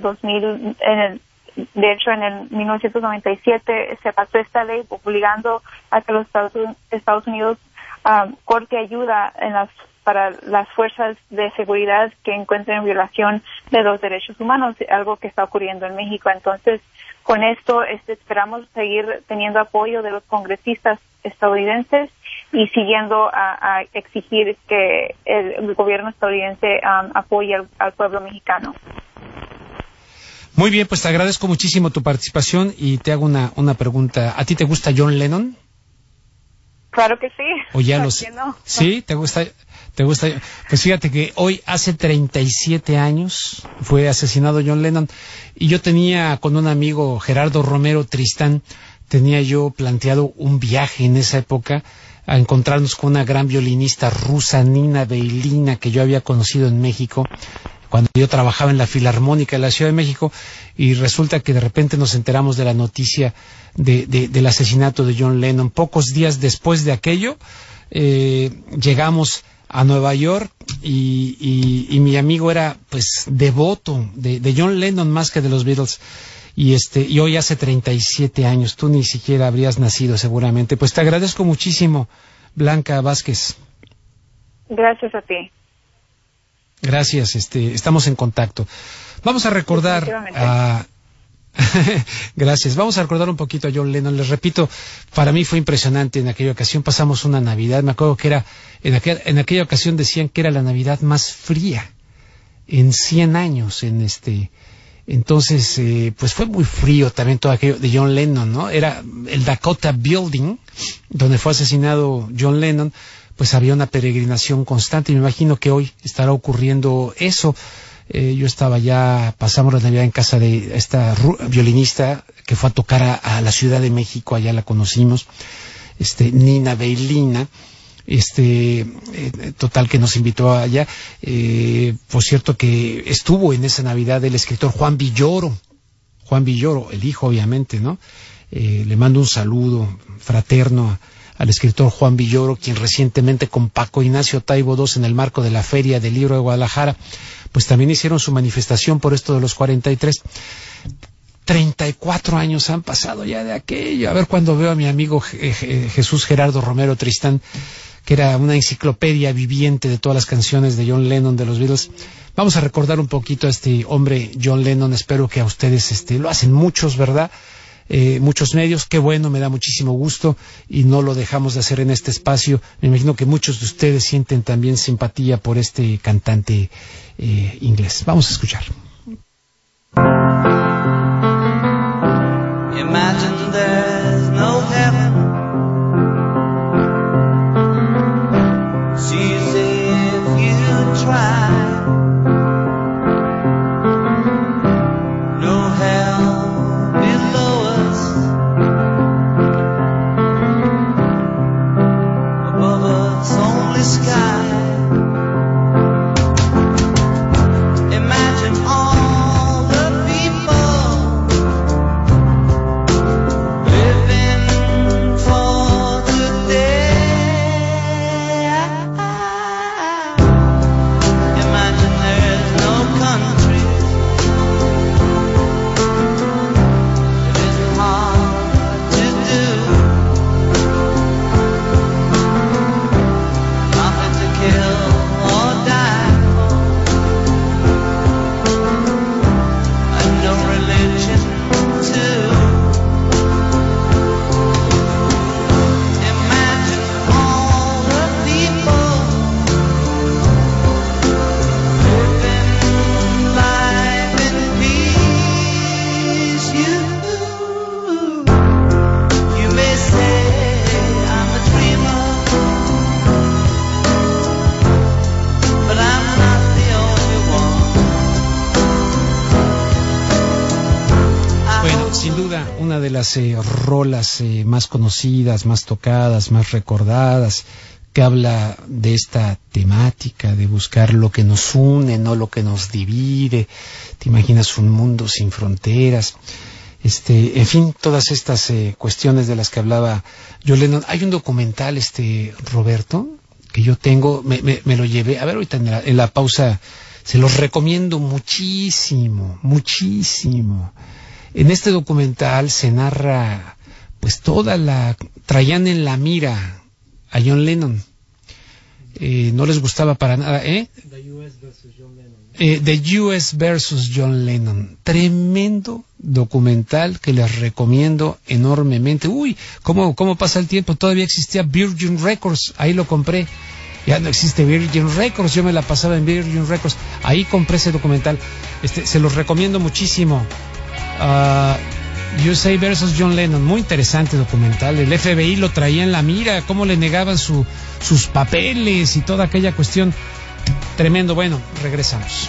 1997 se pasó esta ley obligando a que los Estados Unidos corte ayuda para las fuerzas de seguridad que encuentren violación de los derechos humanos, algo que está ocurriendo en México. Entonces, con esto esperamos seguir teniendo apoyo de los congresistas estadounidenses y siguiendo a exigir que el gobierno estadounidense apoye al pueblo mexicano. Muy bien, pues te agradezco muchísimo tu participación y te hago una pregunta. ¿A ti te gusta John Lennon? Claro que sí. ¿O ya lo sé? No. ¿Sí? ¿Te gusta? Pues fíjate que hoy hace 37 años fue asesinado John Lennon, y yo tenía con un amigo, Gerardo Romero Tristán, tenía yo planteado un viaje en esa época a encontrarnos con una gran violinista rusa, Nina Beilina, que yo había conocido en México cuando yo trabajaba en la Filarmónica de la Ciudad de México, y resulta que de repente nos enteramos de la noticia del asesinato de John Lennon. Pocos días después de aquello, llegamos a Nueva York y mi amigo era pues devoto de John Lennon más que de los Beatles. Y hoy hace 37 años, tú ni siquiera habrías nacido seguramente. Pues te agradezco muchísimo, Blanca Vázquez. Gracias a ti. Gracias, estamos en contacto. Vamos a recordar Gracias. Vamos a recordar un poquito a John Lennon. Les repito, para mí fue impresionante. En aquella ocasión pasamos una Navidad. Me acuerdo que era en aquella ocasión decían que era la Navidad más fría en 100 años. Entonces, pues fue muy frío también todo aquello de John Lennon, ¿no? Era el Dakota Building, donde fue asesinado John Lennon. Pues había una peregrinación constante, y me imagino que hoy estará ocurriendo eso. Yo estaba ya, pasamos la Navidad en casa de esta violinista que fue a tocar a la Ciudad de México, allá la conocimos, Nina Beilina, total que nos invitó allá. Por cierto que estuvo en esa Navidad el escritor Juan Villoro, el hijo obviamente, ¿no? Le mando un saludo fraterno al escritor Juan Villoro, quien recientemente con Paco Ignacio Taibo II, en el marco de la Feria del Libro de Guadalajara, pues también hicieron su manifestación por esto de los 43. 34 años han pasado ya de aquello. A ver cuando veo a mi amigo Jesús Gerardo Romero Tristán, que era una enciclopedia viviente de todas las canciones de John Lennon, de los Beatles. Vamos a recordar un poquito a este hombre John Lennon. Espero que a ustedes lo hacen muchos, ¿verdad? Muchos medios. Qué bueno, me da muchísimo gusto, y no lo dejamos de hacer en este espacio. Me imagino que muchos de ustedes sienten también simpatía por este cantante inglés. Vamos a escuchar. Imagine there's no heaven. See if you try. No hell below us. Above us only sky. Imagine all the people living for today. Imagine there's no country. It isn't hard to do. Nothing to kill or die for, and no religion too. Imagine all the people living life in peace. You may say I'm a dreamer, but I'm not the only one. Bueno, sin duda, una de las rolas más conocidas, más tocadas, más recordadas, que habla de esta temática de buscar lo que nos une, no lo que nos divide. Te imaginas un mundo sin fronteras. En fin, todas estas cuestiones de las que hablaba John Lennon. Hay un documental, Roberto, que yo tengo, me lo llevé, a ver, ahorita en la pausa, se los recomiendo muchísimo, muchísimo. En este documental se narra, pues traían en la mira a John Lennon. No les gustaba para nada, The US versus John Lennon. Tremendo documental que les recomiendo enormemente. Uy, ¿cómo pasa el tiempo? Todavía existía Virgin Records, ahí lo compré. Ya no existe Virgin Records, yo me la pasaba en Virgin Records. Ahí compré ese documental. Se los recomiendo muchísimo. USA versus John Lennon, muy interesante documental. El FBI lo traía en la mira, cómo le negaban sus papeles y toda aquella cuestión. Tremendo. Bueno, regresamos.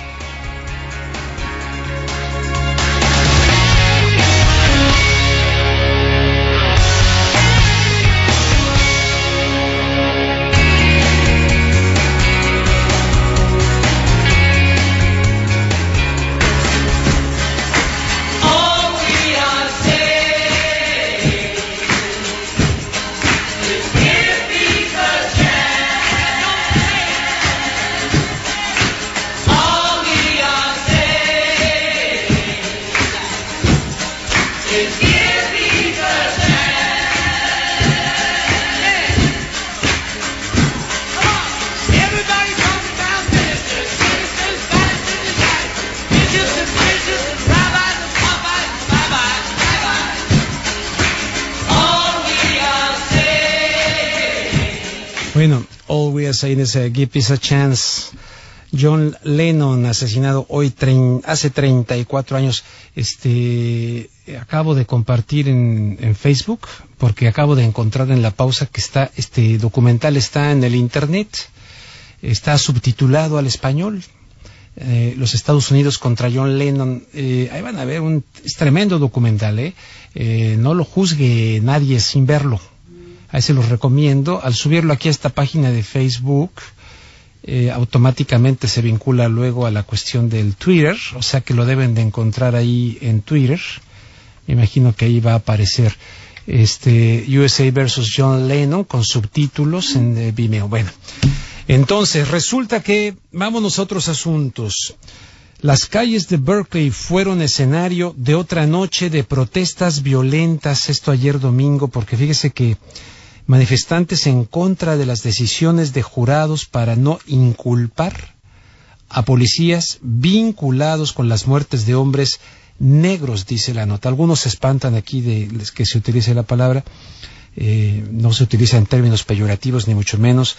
Bueno, all we are saying is give peace a chance. John Lennon, asesinado hoy hace 34 años. Acabo de compartir en Facebook, porque acabo de encontrar en la pausa que está, documental está en el internet, está subtitulado al español. Los Estados Unidos contra John Lennon. Ahí van a ver es tremendo documental, no lo juzgue nadie sin verlo. Ahí se los recomiendo. Al subirlo aquí a esta página de Facebook, automáticamente se vincula luego a la cuestión del Twitter, o sea que lo deben de encontrar ahí en Twitter. Me imagino que ahí va a aparecer USA versus John Lennon con subtítulos en Vimeo. Bueno, entonces resulta que vamos a otros asuntos. Las calles de Berkeley fueron escenario de otra noche de protestas violentas, esto ayer domingo, porque fíjese que manifestantes en contra de las decisiones de jurados para no inculpar a policías vinculados con las muertes de hombres negros, dice la nota. Algunos se espantan aquí de que se utilice la palabra, no se utiliza en términos peyorativos ni mucho menos.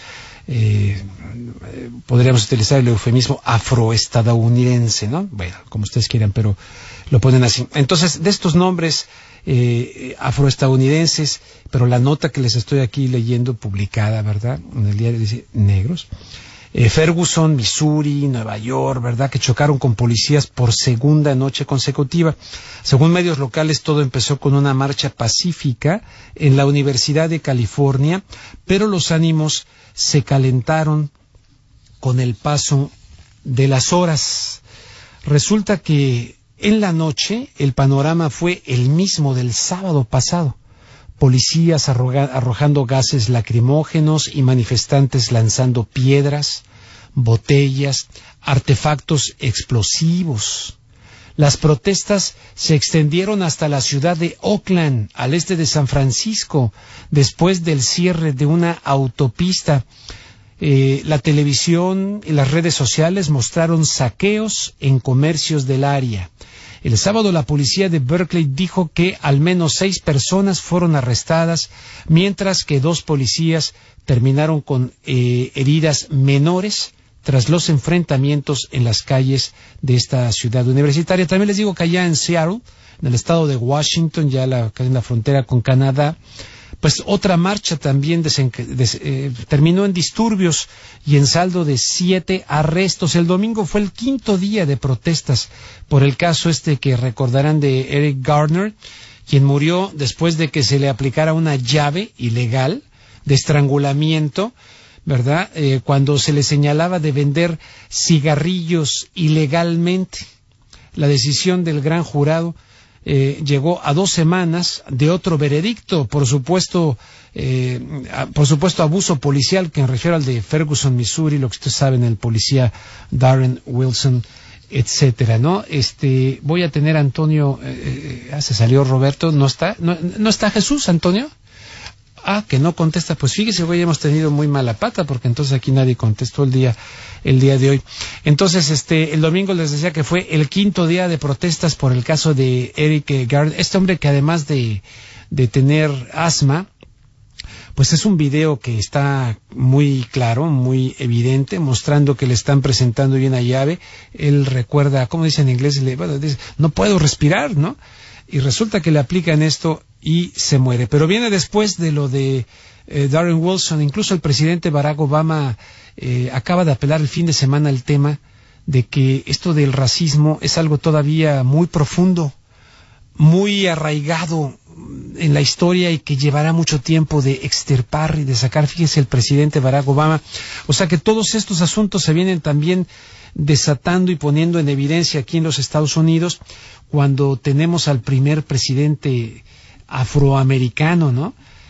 Podríamos utilizar el eufemismo afroestadounidense, ¿no? Bueno, como ustedes quieran, pero lo ponen así. Entonces, de estos nombres afroestadounidenses, pero la nota que les estoy aquí leyendo publicada, ¿verdad? En el diario dice negros. Ferguson, Missouri, Nueva York, ¿verdad? Que chocaron con policías por segunda noche consecutiva. Según medios locales, todo empezó con una marcha pacífica en la Universidad de California, pero los ánimos se calentaron con el paso de las horas. Resulta que en la noche el panorama fue el mismo del sábado pasado. Policías arrojando gases lacrimógenos y manifestantes lanzando piedras, botellas, artefactos explosivos. Las protestas se extendieron hasta la ciudad de Oakland, al este de San Francisco, después del cierre de una autopista. La televisión y las redes sociales mostraron saqueos en comercios del área. El sábado la policía de Berkeley dijo que al menos 6 personas fueron arrestadas, mientras que 2 policías terminaron con heridas menores tras los enfrentamientos en las calles de esta ciudad universitaria. También les digo que allá en Seattle, en el estado de Washington, ya en la frontera con Canadá, pues otra marcha también terminó en disturbios y en saldo de 7 arrestos. El domingo fue el 5º día de protestas por el caso que recordarán de Eric Garner, quien murió después de que se le aplicara una llave ilegal de estrangulamiento, ¿verdad? Cuando se le señalaba de vender cigarrillos ilegalmente. La decisión del gran jurado llegó a 2 semanas de otro veredicto, por supuesto abuso policial, que me refiero al de Ferguson, Missouri, lo que ustedes saben, el policía Darren Wilson, etcétera, ¿no? Voy a tener a Antonio, se salió Roberto, ¿no está Jesús, Antonio? Que no contesta. Pues fíjese, hoy hemos tenido muy mala pata, porque entonces aquí nadie contestó el día de hoy. Entonces, el domingo les decía que fue el 5º día de protestas por el caso de Eric Garner, este hombre que además de tener asma, pues es un video que está muy claro, muy evidente, mostrando que le están presentando una llave. Él recuerda, ¿cómo dice en inglés? Dice, no puedo respirar, ¿no? Y resulta que le aplican esto y se muere. Pero viene después de lo de Darren Wilson. Incluso el presidente Barack Obama acaba de apelar el fin de semana al tema de que esto del racismo es algo todavía muy profundo, muy arraigado en la historia y que llevará mucho tiempo de extirpar y de sacar. Fíjese, el presidente Barack Obama. O sea que todos estos asuntos se vienen también desatando y poniendo en evidencia aquí en los Estados Unidos, cuando tenemos al primer presidente afroamericano, ¿no?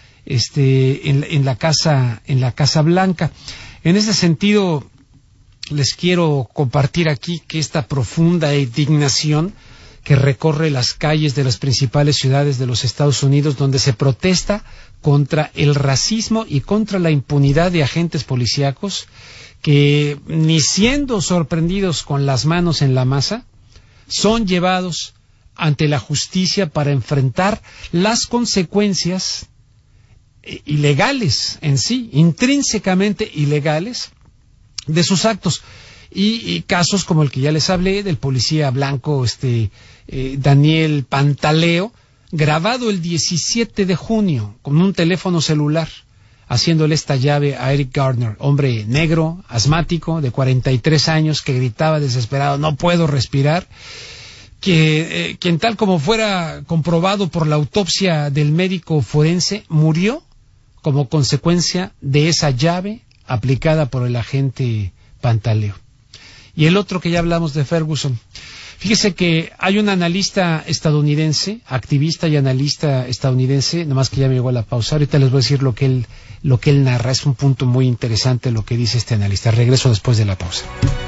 En la Casa Blanca. En ese sentido, les quiero compartir aquí que esta profunda indignación que recorre las calles de las principales ciudades de los Estados Unidos, donde se protesta contra el racismo y contra la impunidad de agentes policíacos que, ni siendo sorprendidos con las manos en la masa, son llevados ante la justicia para enfrentar las consecuencias ilegales en sí, intrínsecamente ilegales de sus actos. Y casos como el que ya les hablé del policía blanco Daniel Pantaleo, grabado el 17 de junio con un teléfono celular, haciéndole esta llave a Eric Gardner, hombre negro, asmático, de 43 años, que gritaba desesperado, no puedo respirar, quien tal como fuera comprobado por la autopsia del médico forense, murió como consecuencia de esa llave aplicada por el agente Pantaleo. Y el otro que ya hablamos de Ferguson. Fíjese que hay un analista estadounidense, activista y analista estadounidense, nada más que ya me llegó a la pausa, ahorita les voy a decir lo que él narra, es un punto muy interesante lo que dice este analista. Regreso después de la pausa.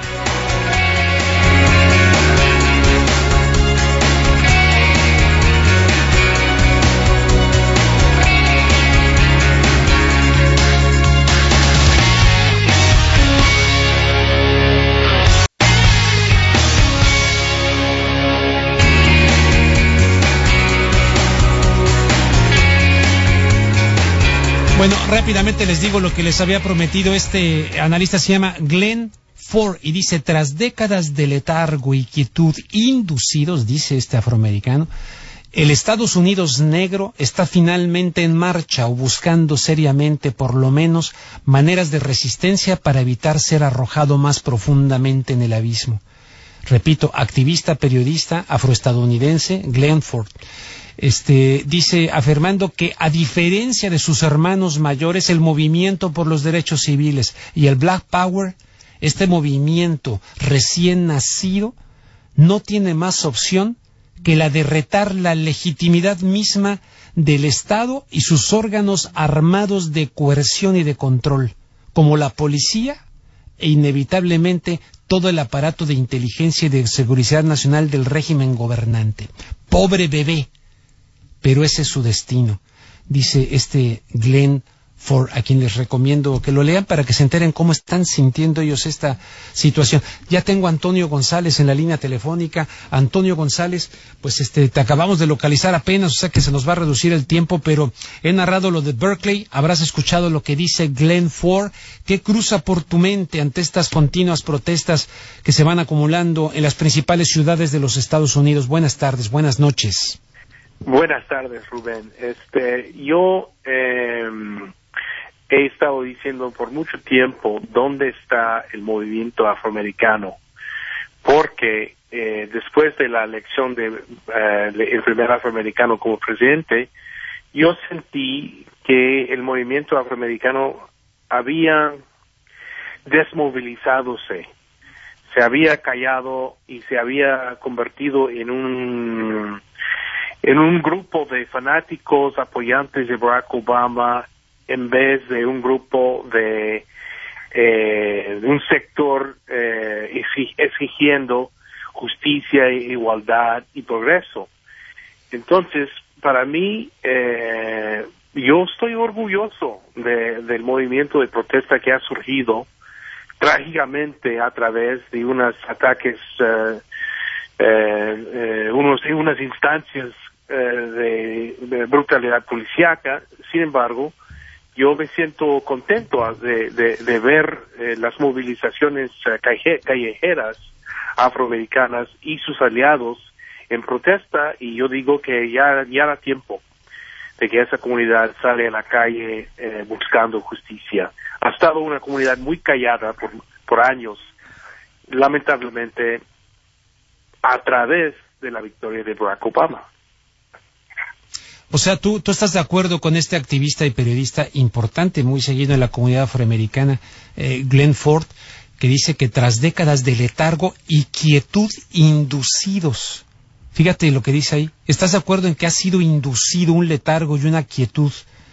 Bueno, rápidamente les digo lo que les había prometido. Este analista se llama Glenn Ford y dice, tras décadas de letargo y quietud inducidos, dice este afroamericano, el Estados Unidos negro está finalmente en marcha o buscando seriamente por lo menos maneras de resistencia para evitar ser arrojado más profundamente en el abismo. Repito, activista, periodista afroestadounidense Glenn Ford. Dice, afirmando que a diferencia de sus hermanos mayores, el movimiento por los derechos civiles y el Black Power, este movimiento recién nacido, no tiene más opción que la de retar la legitimidad misma del Estado y sus órganos armados de coerción y de control, como la policía e inevitablemente todo el aparato de inteligencia y de seguridad nacional del régimen gobernante. Pobre bebé. Pero ese es su destino, dice este Glenn Ford, a quien les recomiendo que lo lean para que se enteren cómo están sintiendo ellos esta situación. Ya tengo a Antonio González en la línea telefónica. Antonio González, pues te acabamos de localizar apenas, o sea que se nos va a reducir el tiempo, pero he narrado lo de Berkeley, habrás escuchado lo que dice Glenn Ford. ¿Qué cruza por tu mente ante estas continuas protestas que se van acumulando en las principales ciudades de los Estados Unidos? Buenas tardes, buenas noches. Buenas tardes, Rubén. Yo he estado diciendo por mucho tiempo dónde está el movimiento afroamericano, porque después de la elección el primer afroamericano como presidente, yo sentí que el movimiento afroamericano había desmovilizadose, se había callado y se había convertido en un grupo de fanáticos apoyantes de Barack Obama en vez de un grupo de un sector exigiendo justicia, igualdad y progreso. Entonces, para mí, yo estoy orgulloso del movimiento de protesta que ha surgido trágicamente a través de unos ataques, unas instancias de brutalidad policíaca. Sin embargo, yo me siento contento de ver las movilizaciones callejeras afroamericanas y sus aliados en protesta, y yo digo que ya era tiempo de que esa comunidad sale a la calle buscando justicia. Ha estado una comunidad muy callada por años, lamentablemente, a través de la victoria de Barack Obama. O sea, ¿tú estás de acuerdo con este activista y periodista importante, muy seguido en la comunidad afroamericana, Glenn Ford, que dice que tras décadas de letargo y quietud inducidos, fíjate lo que dice ahí, ¿estás de acuerdo en que ha sido inducido un letargo y una quietud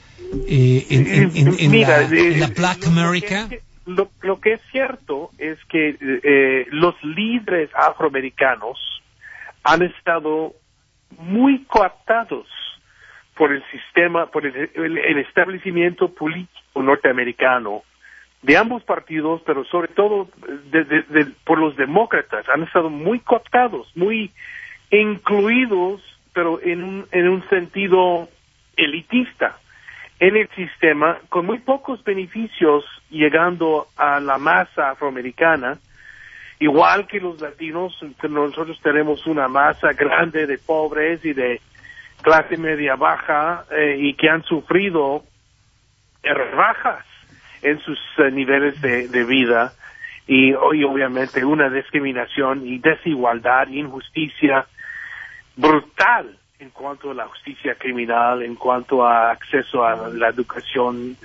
en la Black America? Lo que es cierto es que los líderes afroamericanos han estado muy cooptados por el sistema, por el establecimiento político norteamericano de ambos partidos, pero sobre todo por los demócratas. Han estado muy cooptados, muy incluidos, pero en un sentido elitista. en el sistema con muy pocos beneficios llegando a la masa afroamericana. Igual que los latinos, nosotros tenemos una masa grande de pobres y de clase media baja y que han sufrido rebajas en sus niveles de vida y obviamente una discriminación y desigualdad, injusticia brutal en cuanto a la justicia criminal, en cuanto a acceso a la educación,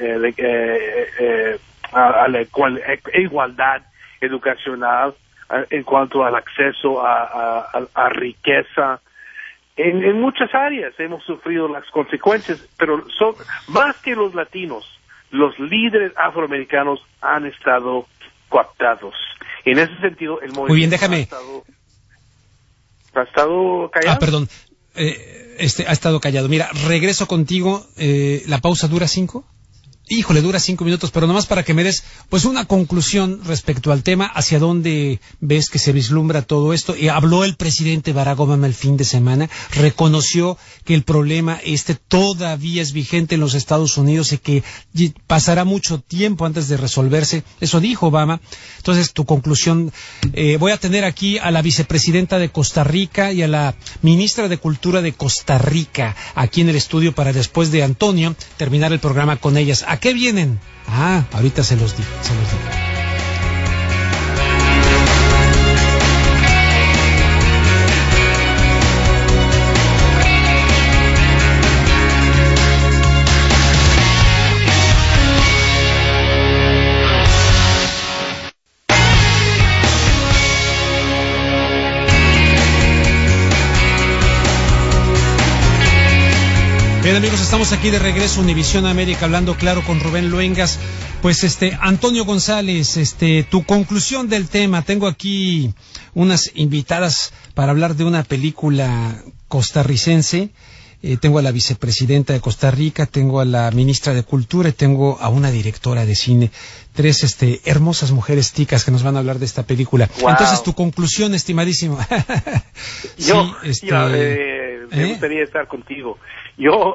a la igualdad educacional, en cuanto al acceso a riqueza. En muchas áreas hemos sufrido las consecuencias, pero son más que los latinos, los líderes afroamericanos han estado cooptados. En ese sentido, el movimiento Muy bien, déjame. ¿Ha estado callado? Perdón. Ha estado callado. Mira, regreso contigo. ¿La pausa dura 5? Híjole, dura 5 minutos, pero nomás para que me des pues una conclusión respecto al tema, hacia dónde ves que se vislumbra todo esto. Y habló el presidente Barack Obama el fin de semana, reconoció que el problema todavía es vigente en los Estados Unidos y que pasará mucho tiempo antes de resolverse. Eso dijo Obama. Entonces, tu conclusión. Voy a tener aquí a la vicepresidenta de Costa Rica y a la ministra de Cultura de Costa Rica aquí en el estudio para después de Antonio terminar el programa con ellas. ¿A qué vienen? Ahorita se los digo. Bien, amigos, estamos aquí de regreso, Univisión América, hablando claro con Rubén Luengas. Pues Antonio González, tu conclusión del tema. Tengo aquí unas invitadas para hablar de una película costarricense. Tengo a la vicepresidenta de Costa Rica, tengo a la ministra de Cultura y tengo a una directora de cine. 3 hermosas mujeres ticas que nos van a hablar de esta película. Wow. Entonces, tu conclusión, estimadísimo. Me gustaría estar contigo. Yo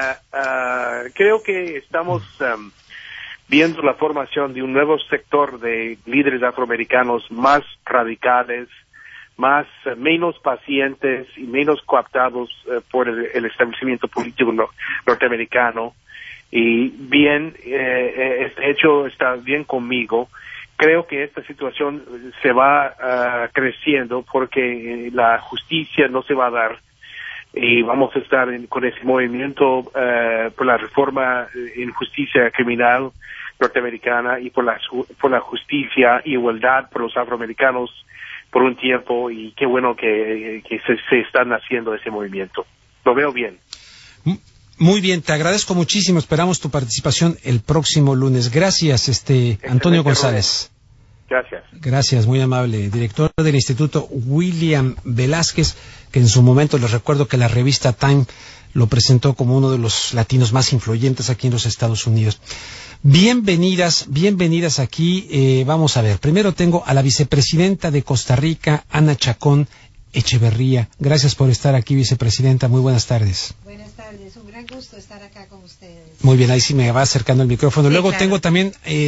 creo que estamos viendo la formación de un nuevo sector de líderes afroamericanos más radicales, menos pacientes y menos cooptados por el establecimiento político norteamericano. Y bien, este hecho está bien conmigo. Creo que esta situación se va creciendo porque la justicia no se va a dar. Y vamos a estar con ese movimiento por la reforma en justicia criminal norteamericana y por la justicia y igualdad por los afroamericanos por un tiempo, y qué bueno que se están haciendo ese movimiento. Lo veo bien. Muy bien, te agradezco muchísimo. Esperamos tu participación el próximo lunes. Gracias, Antonio González. Gracias, muy amable. Director del Instituto William Velázquez, que en su momento les recuerdo que la revista Time lo presentó como uno de los latinos más influyentes aquí en los Estados Unidos. Bienvenidas aquí. Vamos a ver, primero tengo a la vicepresidenta de Costa Rica, Ana Chacón Echeverría. Gracias por estar aquí, vicepresidenta. Muy buenas tardes. Buenas tardes, un gran gusto estar acá con ustedes. Muy bien, ahí sí me va acercando el micrófono. Sí, luego claro. Tengo también,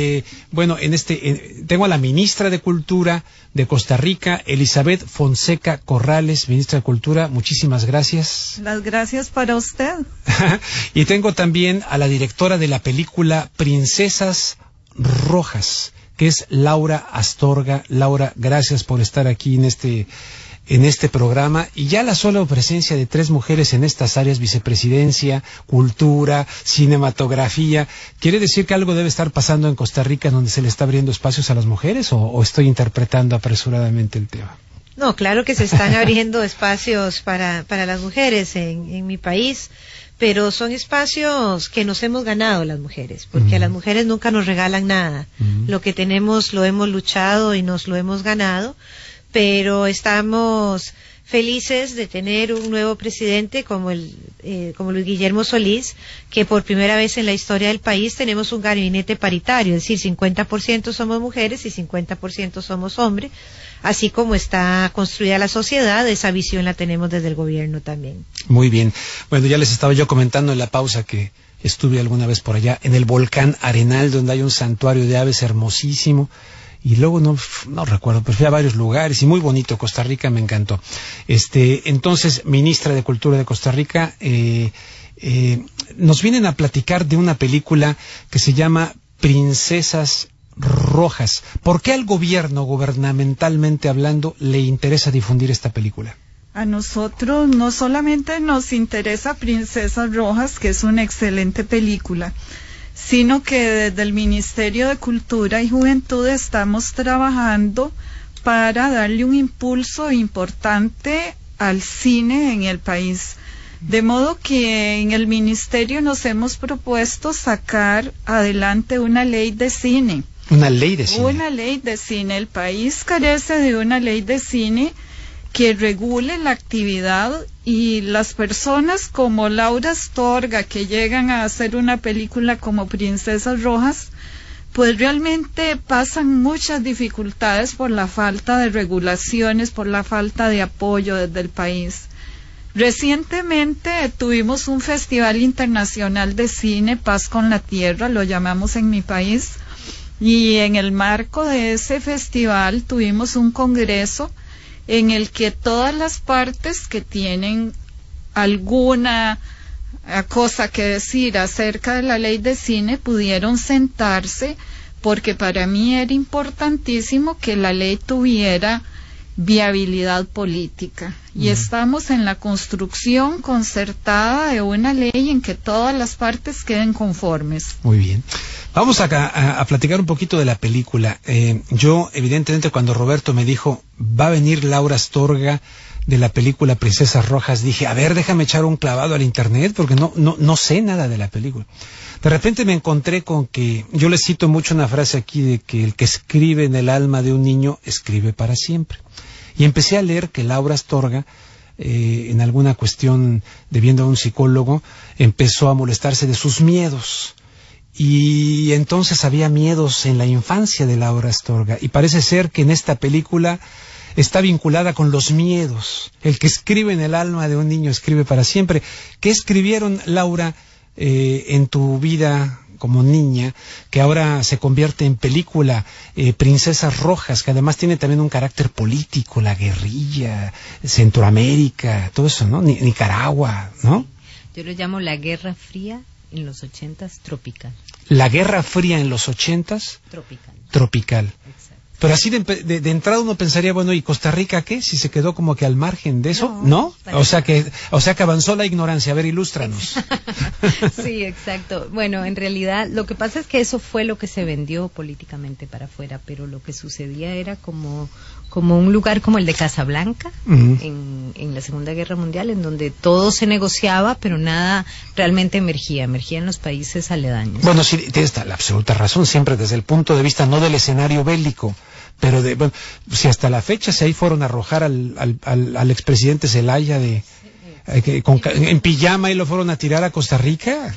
tengo a la ministra de Cultura de Costa Rica, Elizabeth Fonseca Corrales, ministra de Cultura. Muchísimas gracias. Las gracias para usted. Y tengo también a la directora de la película Princesas Rojas, que es Laura Astorga. Laura, gracias por estar aquí en este programa. Y ya la sola presencia de 3 mujeres en estas áreas, vicepresidencia, cultura, cinematografía, ¿quiere decir que algo debe estar pasando en Costa Rica donde se le está abriendo espacios a las mujeres o estoy interpretando apresuradamente el tema? No, claro que se están abriendo espacios para las mujeres en mi país, pero son espacios que nos hemos ganado las mujeres, porque a las mujeres nunca nos regalan nada. Lo que tenemos lo hemos luchado y nos lo hemos ganado, pero estamos felices de tener un nuevo presidente como Luis Guillermo Solís, que por primera vez en la historia del país tenemos un gabinete paritario, es decir, 50% somos mujeres y 50% somos hombres. Así como está construida la sociedad, esa visión la tenemos desde el gobierno también. Muy bien. Bueno, ya les estaba yo comentando en la pausa que estuve alguna vez por allá, en el volcán Arenal, donde hay un santuario de aves hermosísimo, y luego no recuerdo, pero fui a varios lugares, y muy bonito, Costa Rica me encantó. Entonces, ministra de Cultura de Costa Rica, nos vienen a platicar de una película que se llama Princesas Rojas. ¿Por qué al gobierno, gubernamentalmente hablando, le interesa difundir esta película? A nosotros no solamente nos interesa Princesas Rojas, que es una excelente película, sino que desde el Ministerio de Cultura y Juventud estamos trabajando para darle un impulso importante al cine en el país. De modo que en el Ministerio nos hemos propuesto sacar adelante una ley de cine. ¿Una ley de cine? Una ley de cine. El país carece de una ley de cine que regule la actividad, y las personas como Laura Astorga, que llegan a hacer una película como Princesas Rojas, pues realmente pasan muchas dificultades por la falta de regulaciones, por la falta de apoyo desde el país. Recientemente tuvimos un Festival Internacional de Cine, Paz con la Tierra, lo llamamos en mi país, y en el marco de ese festival tuvimos un congreso en el que todas las partes que tienen alguna cosa que decir acerca de la ley de cine pudieron sentarse, porque para mí era importantísimo que la ley tuviera viabilidad política. Y estamos en la construcción concertada de una ley en que todas las partes queden conformes. Muy bien. Vamos a platicar un poquito de la película. Yo, evidentemente, cuando Roberto me dijo, va a venir Laura Astorga de la película Princesas Rojas, dije, a ver, déjame echar un clavado al internet, porque no sé nada de la película. De repente me encontré con que, yo les cito mucho una frase aquí de que el que escribe en el alma de un niño, escribe para siempre. Y empecé a leer que Laura Astorga, en alguna cuestión de viendo a un psicólogo, empezó a molestarse de sus miedos. Y entonces había miedos en la infancia de Laura Astorga. Y parece ser que en esta película está vinculada con los miedos. El que escribe en el alma de un niño escribe para siempre. ¿Qué escribieron, Laura, en tu vida como niña, que ahora se convierte en película, Princesas Rojas, que además tiene también un carácter político, la guerrilla, Centroamérica, todo eso, ¿no? Nicaragua, ¿no? Yo lo llamo la Guerra Fría en los 80s tropical. La Guerra Fría en los 80s tropical. Exacto. Pero así de entrada uno pensaría, bueno, ¿y Costa Rica qué? Si se quedó como que al margen de eso, ¿no? O sea que avanzó la ignorancia. A ver, ilústranos. Sí, exacto. Bueno, en realidad lo que pasa es que eso fue lo que se vendió políticamente para afuera, pero lo que sucedía era como un lugar como el de Casablanca, en la Segunda Guerra Mundial, en donde todo se negociaba, pero nada realmente emergía en los países aledaños. Bueno, sí, tienes la absoluta razón, siempre desde el punto de vista no del escenario bélico, pero si hasta la fecha se ahí fueron a arrojar al expresidente Zelaya en pijama y lo fueron a tirar a Costa Rica.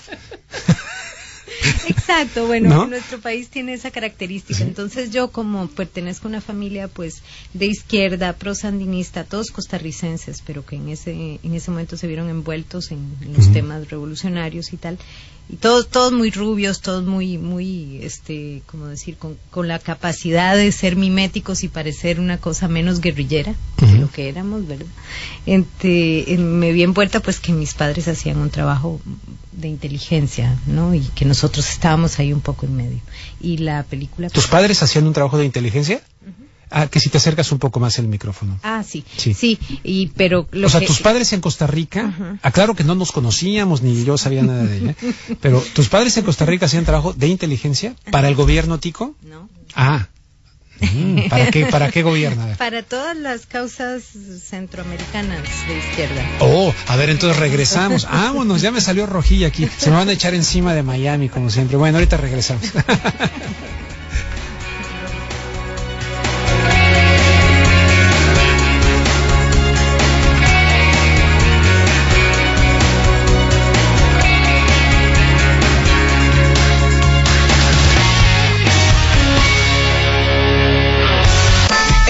Exacto, bueno, ¿no? Nuestro país tiene esa característica. Entonces yo, como pertenezco a una familia pues de izquierda, prosandinista, todos costarricenses, pero que en ese momento se vieron envueltos en los temas revolucionarios y tal, y todos muy rubios, todos muy ¿cómo decir? Con la capacidad de ser miméticos y parecer una cosa menos guerrillera de lo que éramos, ¿verdad? Me vi envuelta pues que mis padres hacían un trabajo de inteligencia, ¿no? Y que nosotros estábamos ahí un poco en medio. Y la película... ¿Tus padres hacían un trabajo de inteligencia? Que si te acercas un poco más el micrófono. Sí. Pero tus padres en Costa Rica, claro que no nos conocíamos, ni yo sabía nada de ella, pero ¿tus padres en Costa Rica hacían trabajo de inteligencia para el gobierno tico? No. ¿Para qué gobierna? Para todas las causas centroamericanas de izquierda. A ver, entonces regresamos. Vámonos, ya me salió rojilla aquí. Se me van a echar encima de Miami, como siempre. Bueno, ahorita regresamos.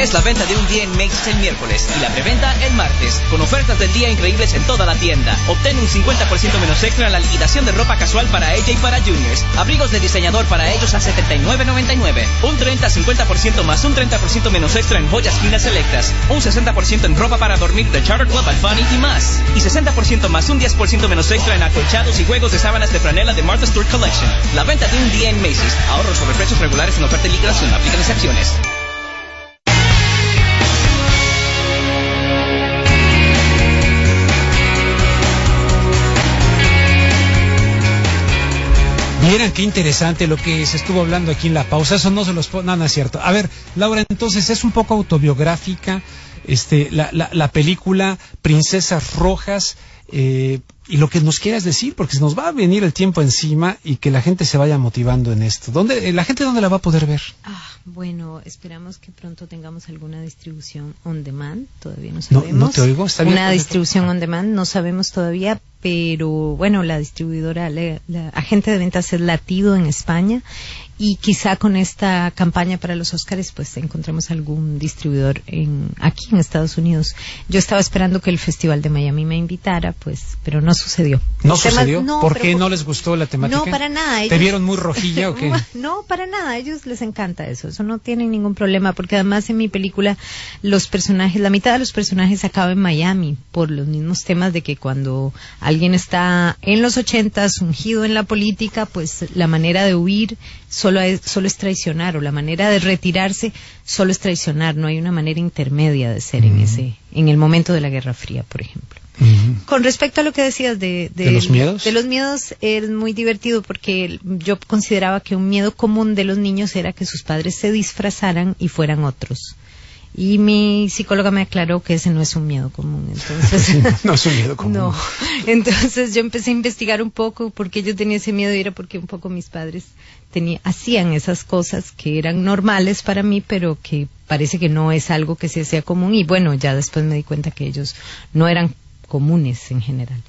Tienes la venta de un día en Macy's el miércoles y la preventa el martes, con ofertas del día increíbles en toda la tienda. Obtén un 50% menos extra en la liquidación de ropa casual para ella y para juniors. Abrigos de diseñador para ellos a $79.99. Un 30-50% más un 30% menos extra en joyas finas selectas. Un 60% en ropa para dormir de Charter Club, Alfani y más. Y 60% más un 10% menos extra en acolchados y juegos de sábanas de franela de Martha Stewart Collection. La venta de un día en Macy's. Ahorros sobre precios regulares en oferta y liquidación. Aplican excepciones. Vieran qué interesante lo que se estuvo hablando aquí en la pausa. Eso no se los no, no es cierto. A ver, Laura, entonces es un poco autobiográfica la película Princesas Rojas, y lo que nos quieras decir, porque se nos va a venir el tiempo encima y que la gente se vaya motivando en esto. ¿La gente dónde la va a poder ver? Bueno, esperamos que pronto tengamos alguna distribución on demand, todavía no sabemos. No te oigo, ¿está bien? Una distribución on demand, no sabemos todavía, pero bueno, la distribuidora, la agente de ventas es Latido en España, y quizá con esta campaña para los Óscares pues encontremos algún distribuidor aquí en Estados Unidos. Yo estaba esperando que el Festival de Miami me invitara, pues, pero no sucedió. ¿No sucedió? ¿Por qué no les gustó la temática? No, para nada. ¿Te vieron muy rojilla o qué? No, para nada. A ellos les encanta eso no tienen ningún problema, porque además en mi película la mitad de los personajes acaba en Miami, por los mismos temas de que cuando alguien está en los 80s ungido en la política, pues la manera de huir solo es traicionar, o la manera de retirarse solo es traicionar. No hay una manera intermedia de ser en el momento de la Guerra Fría, por ejemplo. Con respecto a lo que decías de los miedos. De los miedos, es muy divertido porque yo consideraba que un miedo común de los niños era que sus padres se disfrazaran y fueran otros. Y mi psicóloga me aclaró que ese no es un miedo común. Entonces, no es un miedo común. No. Entonces yo empecé a investigar un poco por qué yo tenía ese miedo, y era porque un poco mis padres hacían esas cosas que eran normales para mí, pero que parece que no es algo que se hacía común. Y bueno, ya después me di cuenta que ellos no eran comunes en general.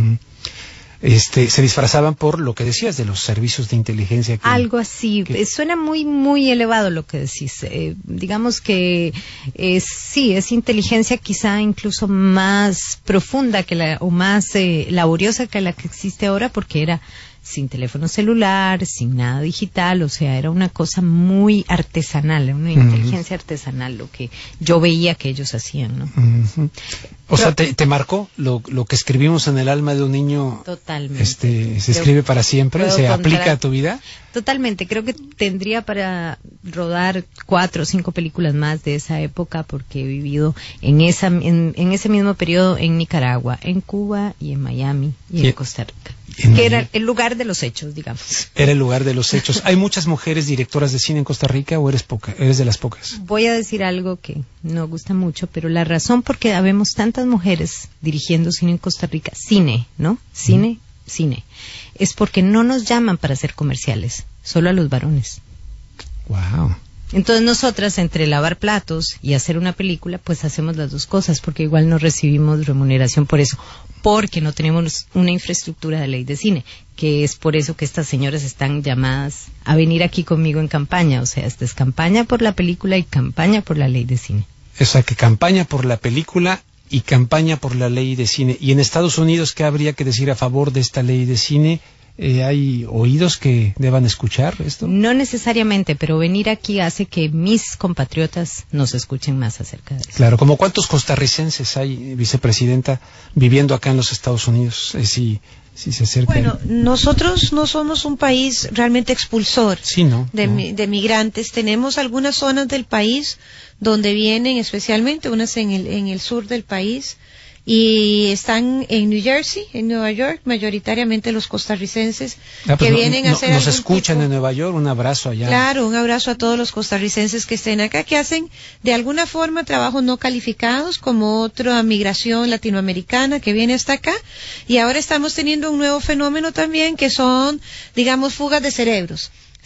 Se disfrazaban por lo que decías de los servicios de inteligencia. Algo así. Suena muy, muy elevado lo que decís. Digamos que sí, es inteligencia quizá incluso más profunda o más laboriosa que la que existe ahora, porque era sin teléfono celular, sin nada digital, o sea, era una cosa muy artesanal, una inteligencia artesanal, lo que yo veía que ellos hacían, ¿no? O sea, ¿te marcó lo que escribimos en el alma de un niño? Totalmente. ¿Se escribe para siempre? ¿Se aplica a tu vida? Totalmente. Creo que tendría para rodar 4 o 5 películas más de esa época, porque he vivido en ese mismo periodo en Nicaragua, en Cuba y en Miami y en Costa Rica. Que era el lugar de los hechos, digamos. Era el lugar de los hechos. ¿Hay muchas mujeres directoras de cine en Costa Rica o eres de las pocas? Voy a decir algo que no gusta mucho, pero la razón por qué habemos tantas mujeres dirigiendo cine en Costa Rica, cine, es porque no nos llaman para hacer comerciales, solo a los varones. Wow. Entonces nosotras, entre lavar platos y hacer una película, pues hacemos las dos cosas, porque igual no recibimos remuneración por eso, porque no tenemos una infraestructura de ley de cine, que es por eso que estas señoras están llamadas a venir aquí conmigo en campaña. O sea, esta es campaña por la película y campaña por la ley de cine. O sea, que campaña por la película y campaña por la ley de cine. ¿Y en Estados Unidos qué habría que decir a favor de esta ley de cine? ¿Hay oídos que deban escuchar esto? No necesariamente, pero venir aquí hace que mis compatriotas nos escuchen más acerca de eso. Claro, ¿como cuántos costarricenses hay, vicepresidenta, viviendo acá en los Estados Unidos? Si se acerca. Bueno, nosotros no somos un país realmente expulsor de migrantes. Tenemos algunas zonas del país donde vienen, especialmente unas en el sur del país, y están en New Jersey, en Nueva York, mayoritariamente los costarricenses que vienen a hacer nos escuchan en Nueva York. Un abrazo allá. Claro, un abrazo a todos los costarricenses que estén acá, que hacen de alguna forma trabajos no calificados, como otra migración latinoamericana que viene hasta acá. Y ahora estamos teniendo un nuevo fenómeno también, que son, digamos, fugas de cerebros.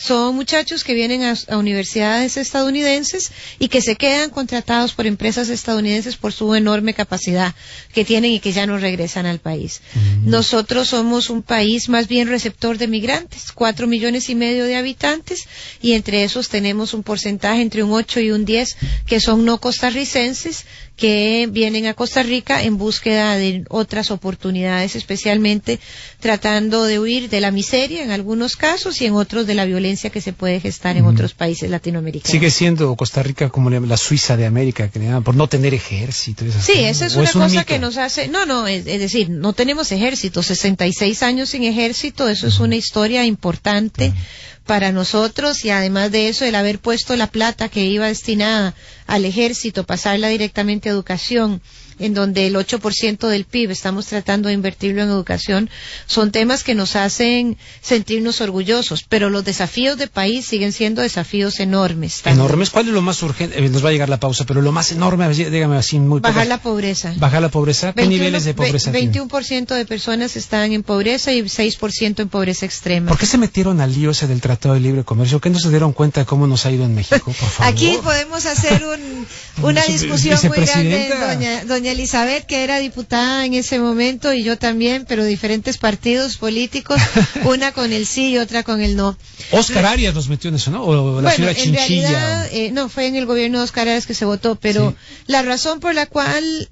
Son muchachos que vienen a universidades estadounidenses y que se quedan contratados por empresas estadounidenses por su enorme capacidad que tienen y que ya no regresan al país. Nosotros somos un país más bien receptor de migrantes, 4,5 millones de habitantes, y entre esos tenemos un porcentaje entre un 8 y un 10 que son no costarricenses, que vienen a Costa Rica en búsqueda de otras oportunidades, especialmente tratando de huir de la miseria en algunos casos y en otros de la violencia que se puede gestar en otros países latinoamericanos. Sigue siendo Costa Rica como la Suiza de América, que le llaman, por no tener ejército. Sí, esa es una cosa que nos hace... es decir, no tenemos ejército, 66 años sin ejército, eso es una historia importante para nosotros, y además de eso, el haber puesto la plata que iba destinada al ejército, pasarla directamente a educación, en donde el 8% del PIB estamos tratando de invertirlo en educación, son temas que nos hacen sentirnos orgullosos, pero los desafíos de país siguen siendo desafíos enormes. ¿Enormes? ¿Cuál es lo más urgente? Nos va a llegar la pausa, pero lo más enorme, dígame así muy Bajar la pobreza. ¿Bajar la pobreza? ¿Qué niveles de pobreza 21% de personas están en pobreza y 6% en pobreza extrema. ¿Por qué se metieron al lío ese del Tratado de Libre Comercio? ¿Qué no se dieron cuenta de cómo nos ha ido en México, por favor? Aquí podemos hacer una discusión muy grande, doña Elizabeth, que era diputada en ese momento, y yo también, pero diferentes partidos políticos, una con el sí y otra con el no. Oscar Arias nos metió en eso, ¿no? O la señora Chinchilla. En realidad, no, fue en el gobierno de Oscar Arias que se votó, pero la razón por la cual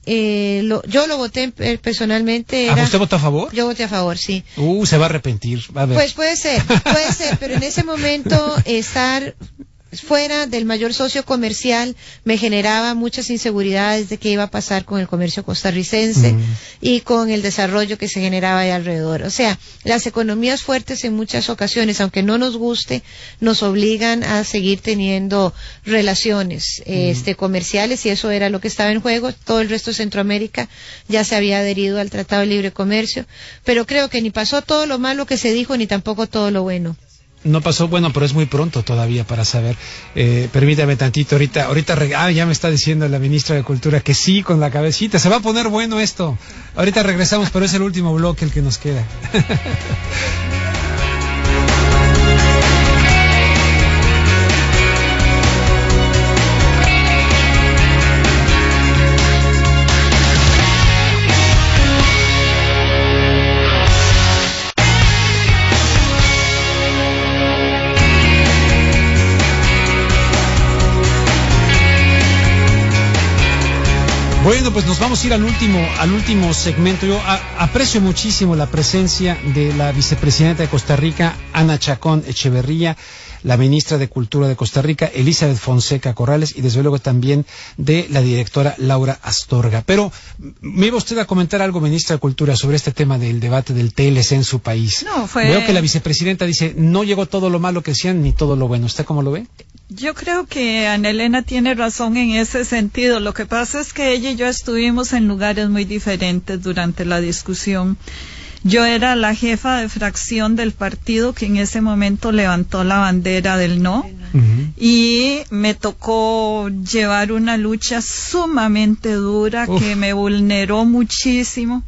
yo lo voté personalmente era... ¿Usted votó a favor? Yo voté a favor, sí. Se va a arrepentir, va a ver. Pues puede ser, pero en ese momento estar fuera del mayor socio comercial me generaba muchas inseguridades de qué iba a pasar con el comercio costarricense y con el desarrollo que se generaba ahí alrededor. O sea, las economías fuertes en muchas ocasiones, aunque no nos guste, nos obligan a seguir teniendo relaciones comerciales, y eso era lo que estaba en juego. Todo el resto de Centroamérica ya se había adherido al Tratado de Libre Comercio, pero creo que ni pasó todo lo malo que se dijo, ni tampoco todo lo bueno. No pasó, bueno, pero es muy pronto todavía para saber. Permítame tantito, ahorita ya me está diciendo la ministra de Cultura que sí, con la cabecita. Se va a poner bueno esto. Ahorita regresamos, pero es el último bloque el que nos queda. Bueno, pues nos vamos a ir al último segmento. Yo aprecio muchísimo la presencia de la vicepresidenta de Costa Rica, Ana Chacón Echeverría, la ministra de Cultura de Costa Rica, Elizabeth Fonseca Corrales, y desde luego también de la directora Laura Astorga. Pero me iba usted a comentar algo, ministra de Cultura, sobre este tema del debate del TLC en su país. Veo que la vicepresidenta dice, no llegó todo lo malo que decían ni todo lo bueno. ¿Usted cómo lo ve? Yo creo que Ana Elena tiene razón en ese sentido. Lo que pasa es que ella y yo estuvimos en lugares muy diferentes durante la discusión. Yo era la jefa de fracción del partido que en ese momento levantó la bandera del no, y me tocó llevar una lucha sumamente dura que me vulneró muchísimo.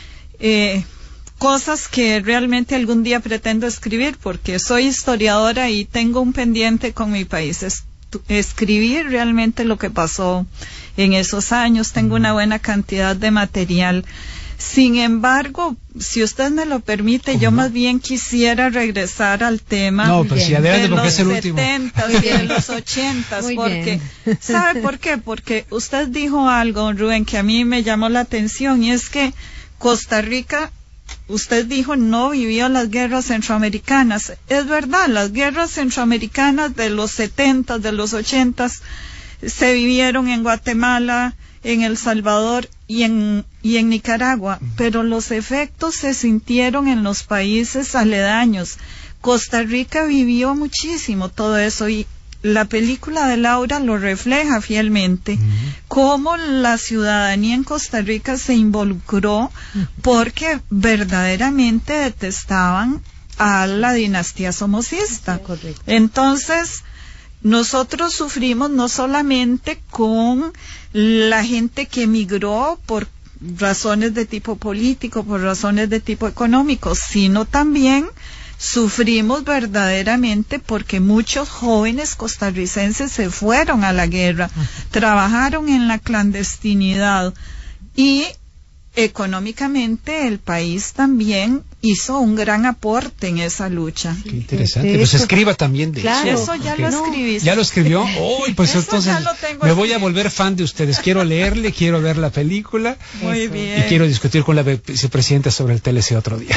Cosas que realmente algún día pretendo escribir, porque soy historiadora y tengo un pendiente con mi país, escribir realmente lo que pasó en esos años. Tengo una buena cantidad de material. Sin embargo, si usted me lo permite, yo más bien quisiera regresar al tema de los 70 y de los 80, porque ¿sabe por qué? Porque usted dijo algo, Rubén, que a mí me llamó la atención, y es que Costa Rica, usted dijo, no vivió las guerras centroamericanas. Es verdad, las guerras centroamericanas de los 70, de los 80 se vivieron en Guatemala, en El Salvador y en Nicaragua, pero los efectos se sintieron en los países aledaños. Costa Rica vivió muchísimo todo eso, y la película de Laura lo refleja fielmente, cómo la ciudadanía en Costa Rica se involucró porque verdaderamente detestaban a la dinastía somocista. Entonces, nosotros sufrimos no solamente con la gente que emigró por razones de tipo político, por razones de tipo económico, sino también sufrimos verdaderamente porque muchos jóvenes costarricenses se fueron a la guerra, trabajaron en la clandestinidad y económicamente el país también hizo un gran aporte en esa lucha. Qué interesante. Pues escriba también de claro, eso. Eso ya lo escribí. ¿Ya lo escribió? Uy, pues eso entonces me voy a volver fan de ustedes. Quiero leerle, quiero ver la película. Muy bien. Y quiero discutir con la vicepresidenta sobre el TLC otro día.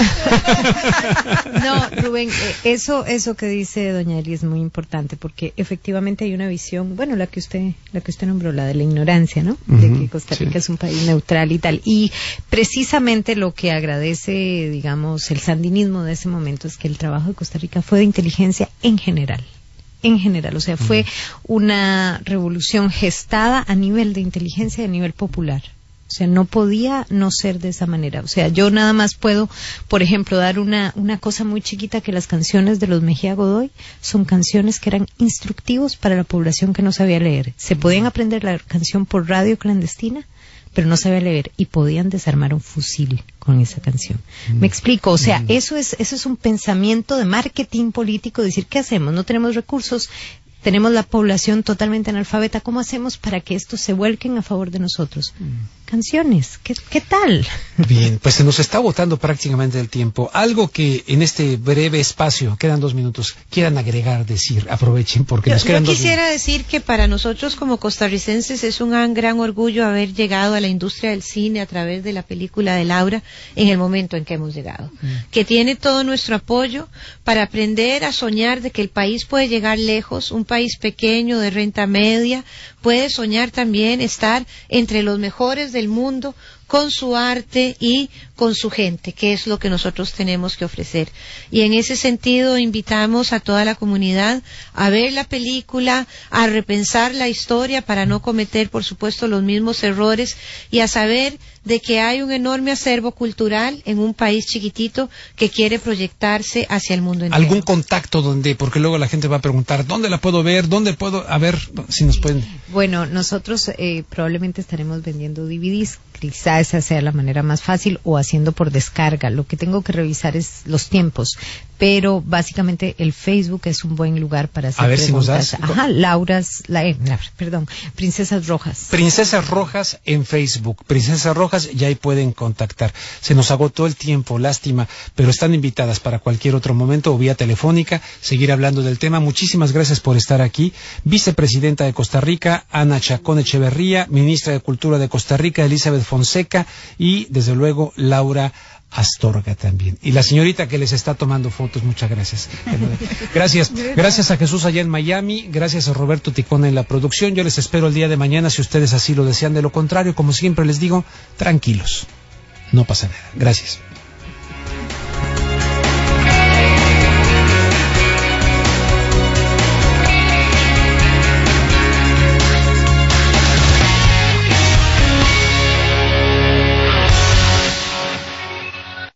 No, Rubén, eso que dice doña Eli es muy importante porque efectivamente hay una visión, bueno, la que usted nombró, la de la ignorancia, ¿no? De que Costa Rica es un país neutral y tal. Y precisamente lo que agradece, digamos, el sandinismo de ese momento es que el trabajo de Costa Rica fue de inteligencia en general, o sea, fue una revolución gestada a nivel de inteligencia y a nivel popular. O sea, no podía no ser de esa manera. O sea, yo nada más puedo, por ejemplo, dar una cosa muy chiquita, que las canciones de los Mejía Godoy son canciones que eran instructivos para la población que no sabía leer. Se podían aprender la canción por radio clandestina, pero no sabía leer y podían desarmar un fusil con esa canción. Me explico, o sea, eso es un pensamiento de marketing político, decir, ¿qué hacemos? No tenemos recursos, tenemos la población totalmente analfabeta, ¿cómo hacemos para que estos se vuelquen a favor de nosotros? Canciones, ¿qué tal? Bien, pues se nos está agotando prácticamente el tiempo. Algo que en este breve espacio, quedan 2 minutos, quieran agregar, decir, aprovechen porque nos quedan 2 minutos. Yo quisiera decir que para nosotros como costarricenses es un gran orgullo haber llegado a la industria del cine a través de la película de Laura en el momento en que hemos llegado. Que tiene todo nuestro apoyo para aprender a soñar de que el país puede llegar lejos, un país pequeño de renta media, puede soñar también estar entre los mejores del mundo con su arte y con su gente, que es lo que nosotros tenemos que ofrecer. Y en ese sentido invitamos a toda la comunidad a ver la película, a repensar la historia para no cometer, por supuesto, los mismos errores y a saber de que hay un enorme acervo cultural en un país chiquitito que quiere proyectarse hacia el mundo entero. ¿Algún contacto donde, porque luego la gente va a preguntar, ¿dónde la puedo ver? ¿Dónde puedo? A ver, si nos pueden... Bueno, nosotros probablemente estaremos vendiendo DVDs, quizá esa sea la manera más fácil, o haciendo por descarga. Lo que tengo que revisar es los tiempos, pero básicamente el Facebook es un buen lugar para hacer preguntas. Si nos das... Princesas Rojas. Princesas Rojas en Facebook. Princesas Rojas, y ahí pueden contactar. Se nos agotó el tiempo, lástima, pero están invitadas para cualquier otro momento o vía telefónica, seguir hablando del tema. Muchísimas gracias por estar aquí. Vicepresidenta de Costa Rica, Ana Chacón Echeverría, Ministra de Cultura de Costa Rica, Elizabeth Fonseca, y desde luego Laura Astorga también. Y la señorita que les está tomando fotos, muchas gracias. Gracias a Jesús allá en Miami, gracias a Roberto Ticona en la producción. Yo les espero el día de mañana si ustedes así lo desean. De lo contrario, como siempre les digo, tranquilos, no pasa nada. Gracias.